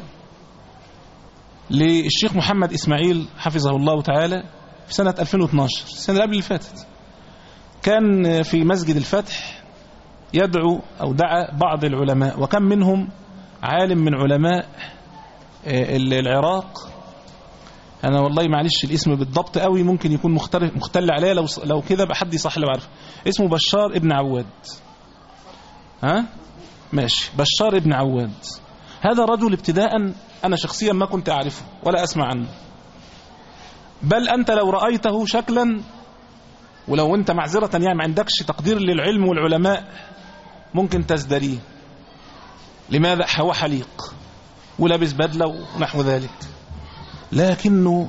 للشيخ محمد إسماعيل حفظه الله تعالى في سنة ألفين واثناشر، السنة اللي قبل اللي فاتت، كان في مسجد الفتح يدعو أو دعا بعض العلماء، وكان منهم عالم من علماء العراق، أنا والله معلش الاسم بالضبط قوي ممكن يكون مختل عليه، لو لو كده بحد يصح لو عارف اسمه، بشار ابن عواد. ها ماشي، بشار ابن عواد. هذا رجل ابتداء أنا شخصيا ما كنت أعرفه ولا أسمع عنه، بل أنت لو رأيته شكلا، ولو أنت معذرة يعني ما عندكش تقدير للعلم والعلماء ممكن تزدريه. لماذا؟ هو حليق ولابس بدلة ونحو ذلك، لكنه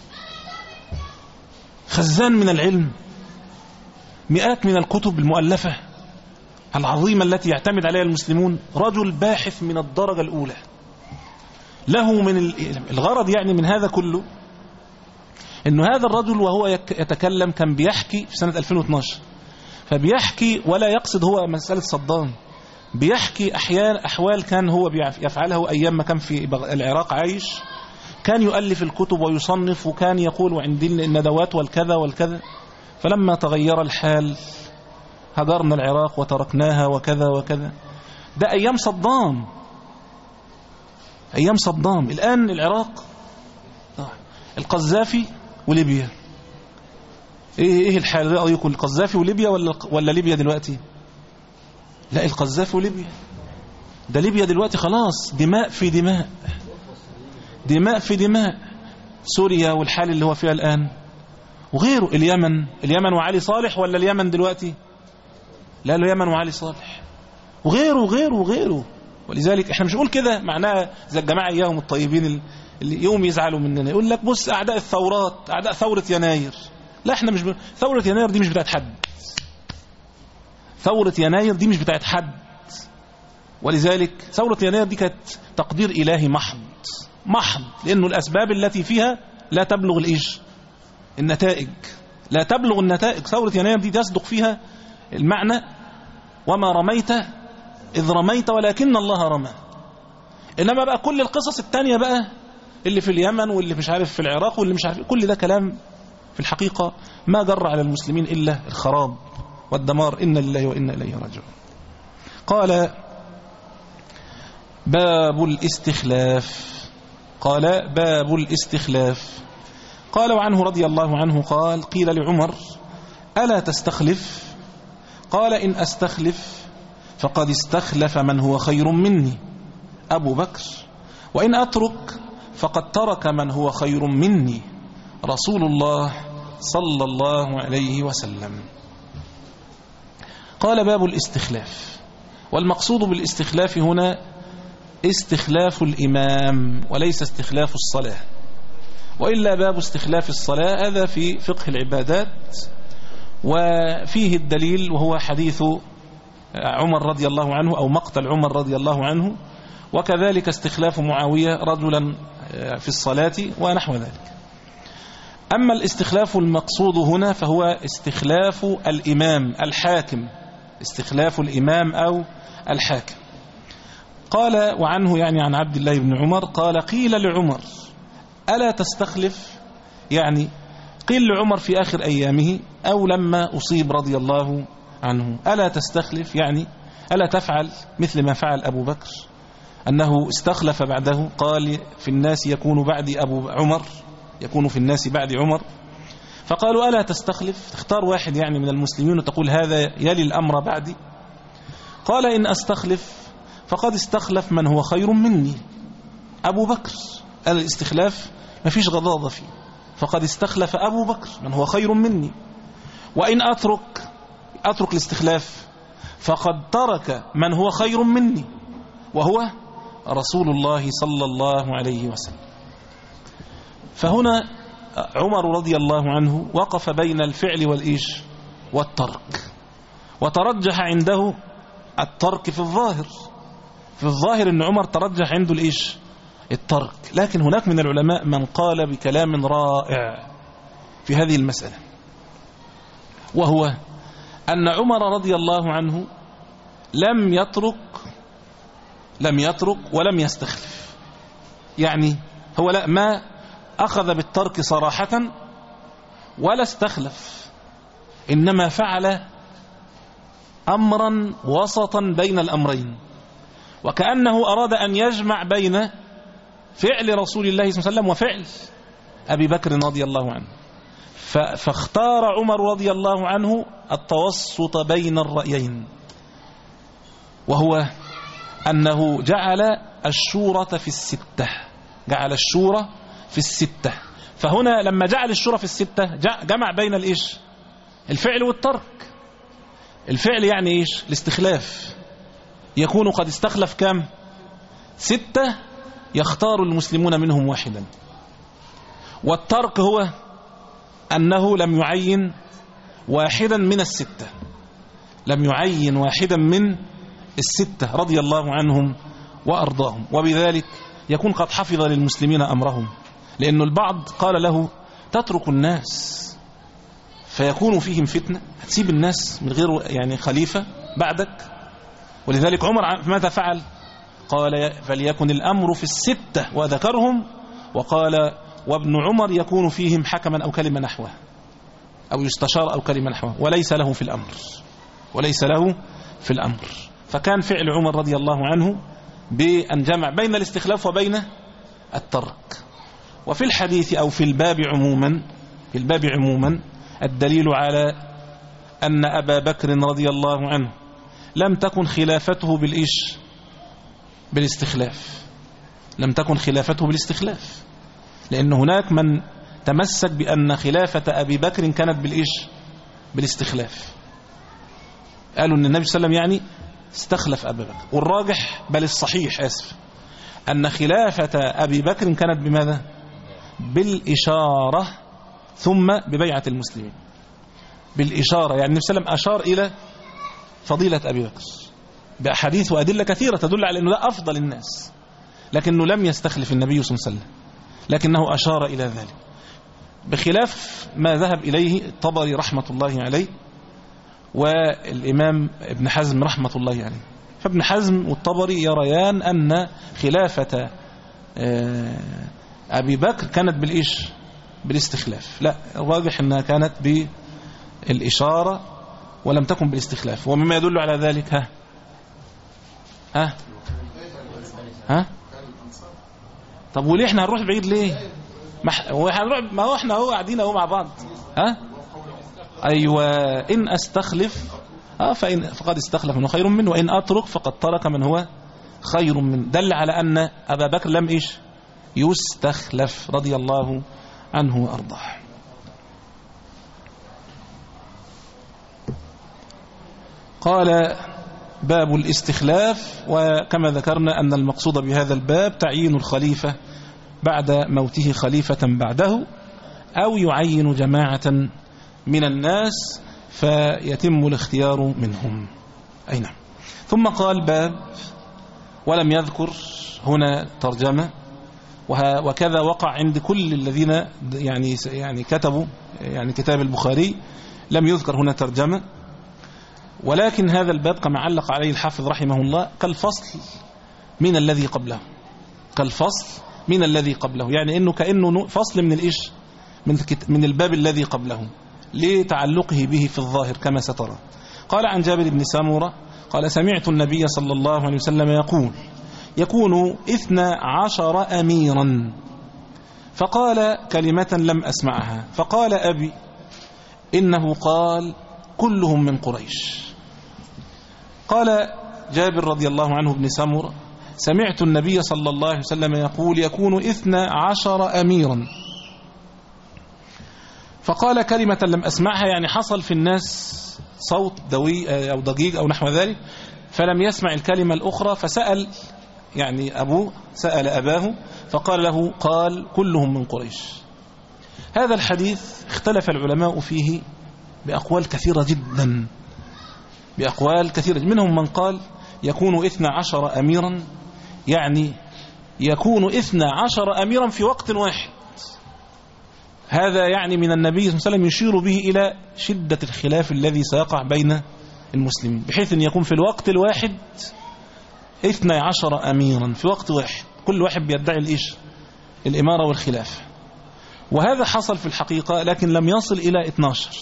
خزان من العلم، مئات من الكتب المؤلفة العظيمة التي يعتمد عليها المسلمون، رجل باحث من الدرجة الأولى. له من الغرض يعني من هذا كله إنه هذا الرجل وهو يتكلم كان بيحكي في سنة ألفين واثناشر، فبيحكي ولا يقصد هو مسألة صدام، بيحكي أحيان أحوال كان هو يفعله أيام ما كان في العراق عايش، كان يؤلف الكتب ويصنف، وكان يقول وعندي الندوات والكذا والكذا، فلما تغير الحال هجرنا العراق وتركناها وكذا وكذا. ده أيام صدام، أيام صدام. الآن العراق القذافي وليبيا، إيه إيه الحال رأيكم؟ القذافي وليبيا ولا ولا ليبيا دلوقتي؟ لا، القذافي وليبيا. ده ليبيا دلوقتي خلاص دماء في دماء، دماء في دماء. سوريا والحال اللي هو فيها الآن، وغيره. اليمن، اليمن وعلي صالح ولا اليمن دلوقتي؟ لا، اليمن وعلي صالح، وغيره وغيره وغيره. ولذلك احنا مش نقول كده معناها زي الجماعة اياهم الطيبين اللي يوم يزعلوا مننا يقول لك بص اعداء الثورات، اعداء ثورة يناير. لا، احنا مش ب... ثورة يناير دي مش بتاعت حد، ثورة يناير دي مش بتاعت حد، ولذلك ثورة يناير دي كانت تقدير إلهي محض محض، لأنه الأسباب التي فيها لا تبلغ الإيش النتائج، لا تبلغ النتائج. ثورة يناير دي تصدق فيها المعنى وما رميت إذ رميت ولكن الله رمى. إنما بقى كل القصص التانية بقى اللي في اليمن واللي مش عارف في العراق واللي مش عارف، كل ده كلام في الحقيقة ما جر على المسلمين إلا الخراب والدمار. إنا لله وإنا إليه راجعون. قال باب الاستخلاف. قال باب الاستخلاف. قال وعنه رضي الله عنه قال قيل لعمر ألا تستخلف؟ قال إن أستخلف فقد استخلف من هو خير مني أبو بكر، وإن أترك فقد ترك من هو خير مني رسول الله صلى الله عليه وسلم. قال باب الاستخلاف. والمقصود بالاستخلاف هنا استخلاف الإمام وليس استخلاف الصلاة، وإلا باب استخلاف الصلاة هذا في فقه العبادات، وفيه الدليل وهو حديث عمر رضي الله عنه أو مقتل عمر رضي الله عنه، وكذلك استخلاف معاوية رجلا في الصلاة ونحو ذلك. أما الاستخلاف المقصود هنا فهو استخلاف الإمام الحاكم، استخلاف الإمام أو الحاكم. قال وعنه يعني عن عبد الله بن عمر قال قيل لعمر ألا تستخلف؟ يعني قيل لعمر في آخر أيامه أو لما أصيب رضي الله عنه ألا تستخلف، يعني ألا تفعل مثل ما فعل أبو بكر أنه استخلف بعده. قال في الناس يكون بعد أبو عمر، يكون في الناس بعد عمر. فقالوا ألا تستخلف، تختار واحد يعني من المسلمين وتقول هذا يلي الأمر بعدي. قال إن أستخلف فقد استخلف من هو خير مني أبو بكر. الاستخلاف ما فيش غضاضة فيه، فقد استخلف أبو بكر من هو خير مني. وإن أترك أترك الاستخلاف فقد ترك من هو خير مني وهو رسول الله صلى الله عليه وسلم. فهنا عمر رضي الله عنه وقف بين الفعل والإيش والترك، وترجح عنده الترك في الظاهر. في الظاهر أن عمر ترجح عنده الإيش الترك، لكن هناك من العلماء من قال بكلام رائع في هذه المسألة، وهو أن عمر رضي الله عنه لم يترك لم يترك ولم يستخلف. يعني هو لا ما أخذ بالترك صراحة ولا استخلف، إنما فعل أمرا وسطا بين الأمرين، وكأنه أراد أن يجمع بين فعل رسول الله صلى الله عليه وسلم وفعل أبي بكر رضي الله عنه. فاختار عمر رضي الله عنه التوسط بين الرأيين، وهو أنه جعل الشورى في الستة، جعل الشورى في الستة. فهنا لما جعل الشورى في الستة جمع بين الإيش الفعل والترك. الفعل يعني إيش الاستخلاف، يكون قد استخلف كم ستة يختار المسلمون منهم واحدا. والترك هو أنه لم يعين واحدا من الستة، لم يعين واحدا من الستة رضي الله عنهم وأرضاهم، وبذلك يكون قد حفظ للمسلمين أمرهم. لأن البعض قال له تترك الناس فيكون فيهم فتنة، هتسيب الناس من غير يعني خليفة بعدك. ولذلك عمر ماذا فعل؟ قال فليكن الأمر في الستة وذكرهم، وقال وابن عمر يكون فيهم حكما أو كلمة نحوه أو يستشار أو كلمة نحوه، وليس له في الأمر وليس له في الأمر. فكان فعل عمر رضي الله عنه بأن جمع بين الاستخلاف وبين الترك. وفي الحديث أو في الباب عموما في الباب عموما الدليل على أن أبا بكر رضي الله عنه لم تكن خلافته بالإيش بالاستخلاف، لم تكن خلافته بالاستخلاف، لأن هناك من تمسك بأن خلافة أبي بكر كانت بالإيش بالاستخلاف. قالوا أن النبي صلى الله عليه وسلم يعني استخلف أبا بكر، والراجح بل الصحيح آسف أن خلافة أبي بكر كانت بماذا؟ بالإشارة ثم ببيعة المسلمين. بالإشارة يعني النبي صلى الله عليه وسلم أشار إلى فضيلة أبي بكر بأحاديث وأدلة كثيرة تدل على أنه لا أفضل الناس، لكنه لم يستخلف النبي صلى الله عليه وسلم، لكنه أشار إلى ذلك، بخلاف ما ذهب إليه الطبري رحمة الله عليه والإمام ابن حزم رحمة الله عليه. فابن حزم والطبري يريان أن خلافة أبي بكر كانت بالإيش؟ بالاستخلاف. لا، الراجح أنها كانت بالإشارة ولم تكن بالاستخلاف. ومما يدل على ذلك ها ها ها طب وليه احنا هنروح بعيد ليه؟ ما هو احنا هو قاعدين اهو مع بعض. ها ايوه، ان استخلف اه فإن فقد استخلف من هو خير منه، وان اترك فقد ترك من هو خير منه. دل على ان ابا بكر لم ايش؟ يستخلف رضي الله عنه وارضاه. قال باب الاستخلاف. وكما ذكرنا أن المقصود بهذا الباب تعيين الخليفة بعد موته خليفة بعده، أو يعين جماعة من الناس فيتم الاختيار منهم. أي نعم. ثم قال باب، ولم يذكر هنا ترجمة، وكذا وقع عند كل الذين يعني يعني كتبوا يعني كتاب البخاري، لم يذكر هنا ترجمة. ولكن هذا الباب كما علق عليه الحافظ رحمه الله كالفصل من الذي قبله، كالفصل من الذي قبله، يعني انه كأنه فصل من الايش؟ من من الباب الذي قبله، لتعلقه به في الظاهر كما سترى. قال عن جابر بن سمرة قال سمعت النبي صلى الله عليه وسلم يقول يكون اثنا عشر أميرا، فقال كلمة لم أسمعها، فقال أبي إنه قال كلهم من قريش. قال جابر رضي الله عنه بن سمرة سمعت النبي صلى الله عليه وسلم يقول يكون اثنا عشر أميرا، فقال كلمة لم أسمعها، يعني حصل في الناس صوت دوي أو ضجيج أو نحو ذلك، فلم يسمع الكلمة الأخرى، فسأل يعني أبوه سأل أباه فقال له قال كلهم من قريش. هذا الحديث اختلف العلماء فيه بأقوال كثيرة جدا، بأقوال كثيرة، منهم من قال يكون اثنا عشر أميرا، يعني يكون اثنا عشر أميرا في وقت واحد. هذا يعني من النبي صلى الله عليه وسلم يشير به إلى شدة الخلاف الذي سيقع بين المسلمين، بحيث أن يكون في الوقت الواحد اثني عشر أميرا في وقت واحد، كل واحد بيدعي الإيش؟ الإمارة والخلافة. وهذا حصل في الحقيقة، لكن لم يصل إلى اثني عشر،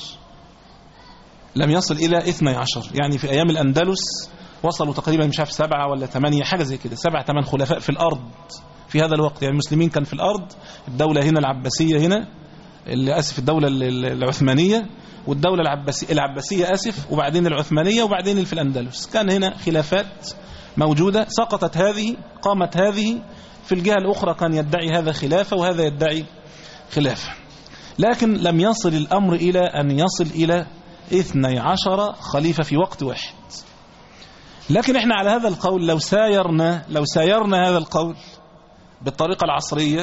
لم يصل إلى اثني عشر، يعني في أيام الأندلس وصلوا تقريبا مش عارف سبعة ولا ثمانية حاجة زي كده، سبعة ثمان خلفاء في الأرض في هذا الوقت. يعني المسلمين كان في الأرض، الدولة هنا العباسية هنا اللي أسف الدولة العثمانية، والدولة العباسية العباسية أسف وبعدين العثمانية، وبعدين اللي في الأندلس. كان هنا خلافات موجودة، سقطت هذه قامت هذه، في الجهة الأخرى كان يدعي هذا خلافة وهذا يدعي خلافة، لكن لم يصل الأمر إلى أن يصل إلى اثني عشر خليفة في وقت واحد. لكن احنا على هذا القول لو سايرنا لو سايرنا هذا القول بالطريقة العصرية،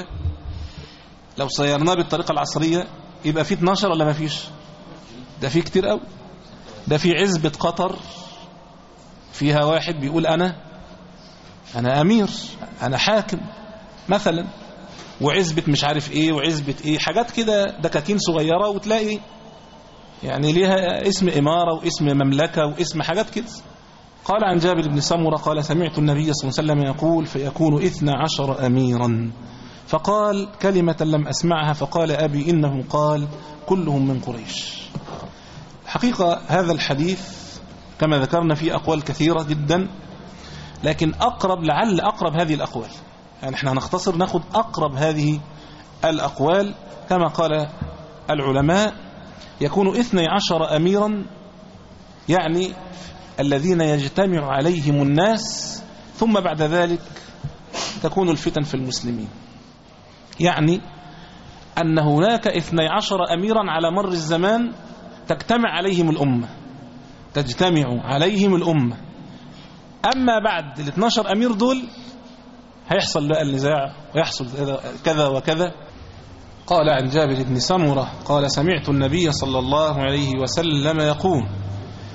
لو سايرناه بالطريقة العصرية يبقى في اثني عشر ولا ما فيش؟ ده في كتير قوي. ده في عزبة قطر فيها واحد بيقول أنا أنا أمير أنا حاكم مثلا، وعزبة مش عارف إيه وعزبة إيه، حاجات كده دكاكين صغيرة، وتلاقي يعني ليها اسم إمارة واسم مملكة واسم حاجات كده. قال عن جابر بن سمرة قال سمعت النبي صلى الله عليه وسلم يقول فيكون اثنا عشر أميرا، فقال كلمة لم أسمعها، فقال أبي إنه قال كلهم من قريش. حقيقة هذا الحديث كما ذكرنا فيه أقوال كثيرة جدا، لكن أقرب لعل أقرب هذه الأقوال، يعني احنا هنختصر ناخد أقرب هذه الأقوال. كما قال العلماء يكون اثني عشر أميرا، يعني الذين يجتمع عليهم الناس ثم بعد ذلك تكون الفتن في المسلمين، يعني أن هناك اثني عشر أميرا على مر الزمان تجتمع عليهم الأمة تجتمع عليهم الأمة أما بعد ال اثني عشر أمير دول هيحصل بقى النزاع ويحصل كذا وكذا. قال عن جابر بن سمرة قال سمعت النبي صلى الله عليه وسلم يقول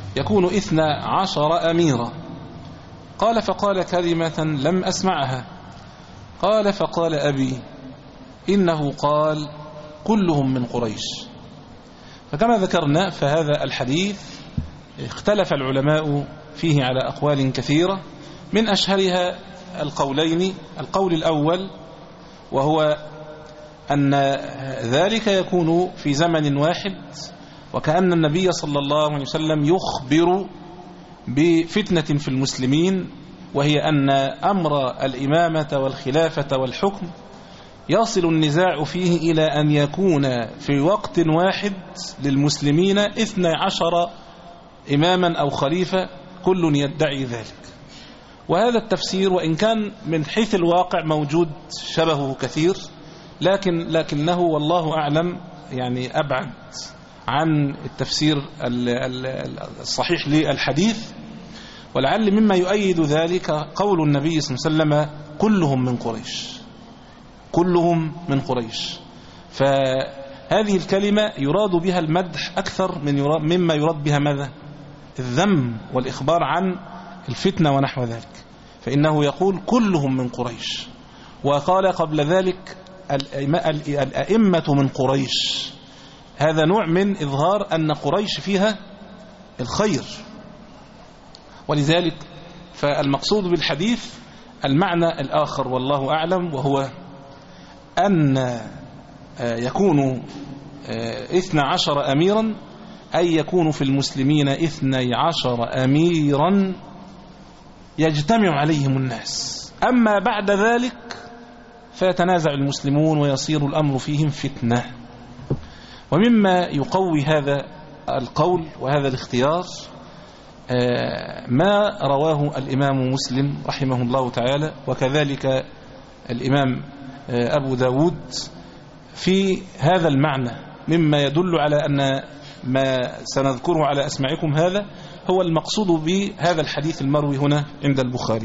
يكون اثنا عشر أميرا. قال فقال كلمة لم أسمعها. قال فقال أبي إنه قال كلهم من قريش. فكما ذكرنا فهذا الحديث اختلف العلماء فيه على أقوال كثيرة، من أشهرها القولين: القول الأول وهو أن ذلك يكون في زمن واحد، وكأن النبي صلى الله عليه وسلم يخبر بفتنة في المسلمين، وهي أن أمر الإمامة والخلافة والحكم يصل النزاع فيه إلى أن يكون في وقت واحد للمسلمين اثني عشر إماما أو خليفة كل يدعي ذلك. وهذا التفسير وإن كان من حيث الواقع موجود شبهه كثير، لكن لكنه والله أعلم يعني أبعد عن التفسير الصحيح للحديث. ولعل مما يؤيد ذلك قول النبي صلى الله عليه وسلم كلهم من قريش، كلهم من قريش. فهذه الكلمة يراد بها المدح أكثر من يراد مما يراد بها ماذا؟ الذم والإخبار عن الفتنة ونحو ذلك. فإنه يقول كلهم من قريش، وقال قبل ذلك الأئمة من قريش. هذا نوع من إظهار أن قريش فيها الخير. ولذلك فالمقصود بالحديث المعنى الآخر والله أعلم، وهو أن يكون اثنى عشر أميرا، أي يكون في المسلمين اثني عشر أميرا يجتمع عليهم الناس. أما بعد ذلك فيتنازع المسلمون ويصير الأمر فيهم فتنة. ومما يقوي هذا القول وهذا الاختيار ما رواه الإمام مسلم رحمه الله تعالى، وكذلك الإمام أبو داود في هذا المعنى، مما يدل على أن ما سنذكره على أسماعكم هذا هو المقصود بهذا الحديث المروي هنا عند البخاري.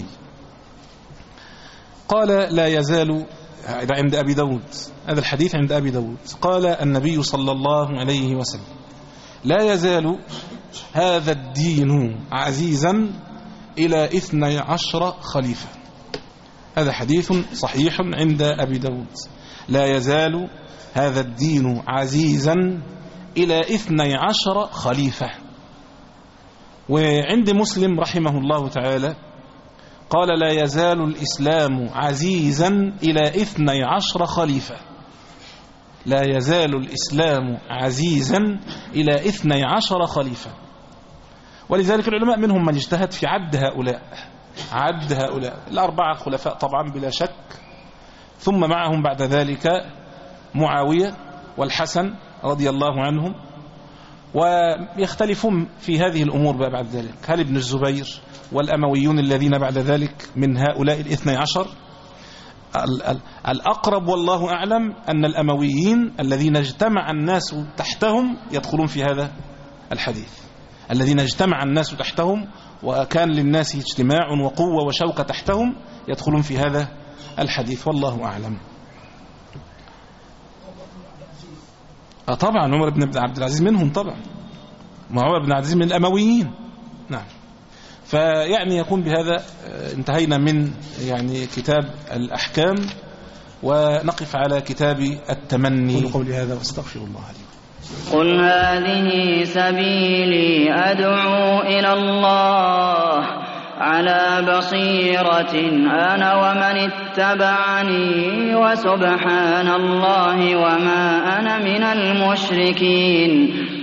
قال لا يزال عند أبي داود، هذا الحديث عند أبي داود، قال النبي صلى الله عليه وسلم لا يزال هذا الدين عزيزا إلى اثني عشر خليفة. هذا حديث صحيح عند أبي داود، لا يزال هذا الدين عزيزا إلى اثني عشر خليفة. وعند مسلم رحمه الله تعالى قال لا يزال الإسلام عزيزا إلى اثني عشر خليفة، لا يزال الإسلام عزيزا إلى اثني عشر خليفة. ولذلك العلماء منهم من اجتهد في عد هؤلاء، عد هؤلاء الأربعة خلفاء طبعا بلا شك، ثم معهم بعد ذلك معاوية والحسن رضي الله عنهم، ويختلفون في هذه الأمور بعد ذلك، هل ابن الزبير والأمويون الذين بعد ذلك من هؤلاء الاثني عشر. الأقرب والله أعلم أن الأمويين الذين اجتمع الناس تحتهم يدخلون في هذا الحديث، الذين اجتمع الناس تحتهم وكان للناس اجتماع وقوة وشوكة تحتهم يدخلون في هذا الحديث والله أعلم. طبعا عمر بن عبد العزيز منهم، طبعا ما عمر بن عبد العزيز من الأمويين. نعم. فيعني يكون بهذا انتهينا من يعني كتاب الأحكام، ونقف على كتاب التمني. قولي هذا واستغفر الله لي. قل هذه سبيلي أدعو إلى الله على بصيرة أنا ومن اتبعني وسبحان الله وما أنا من المشركين.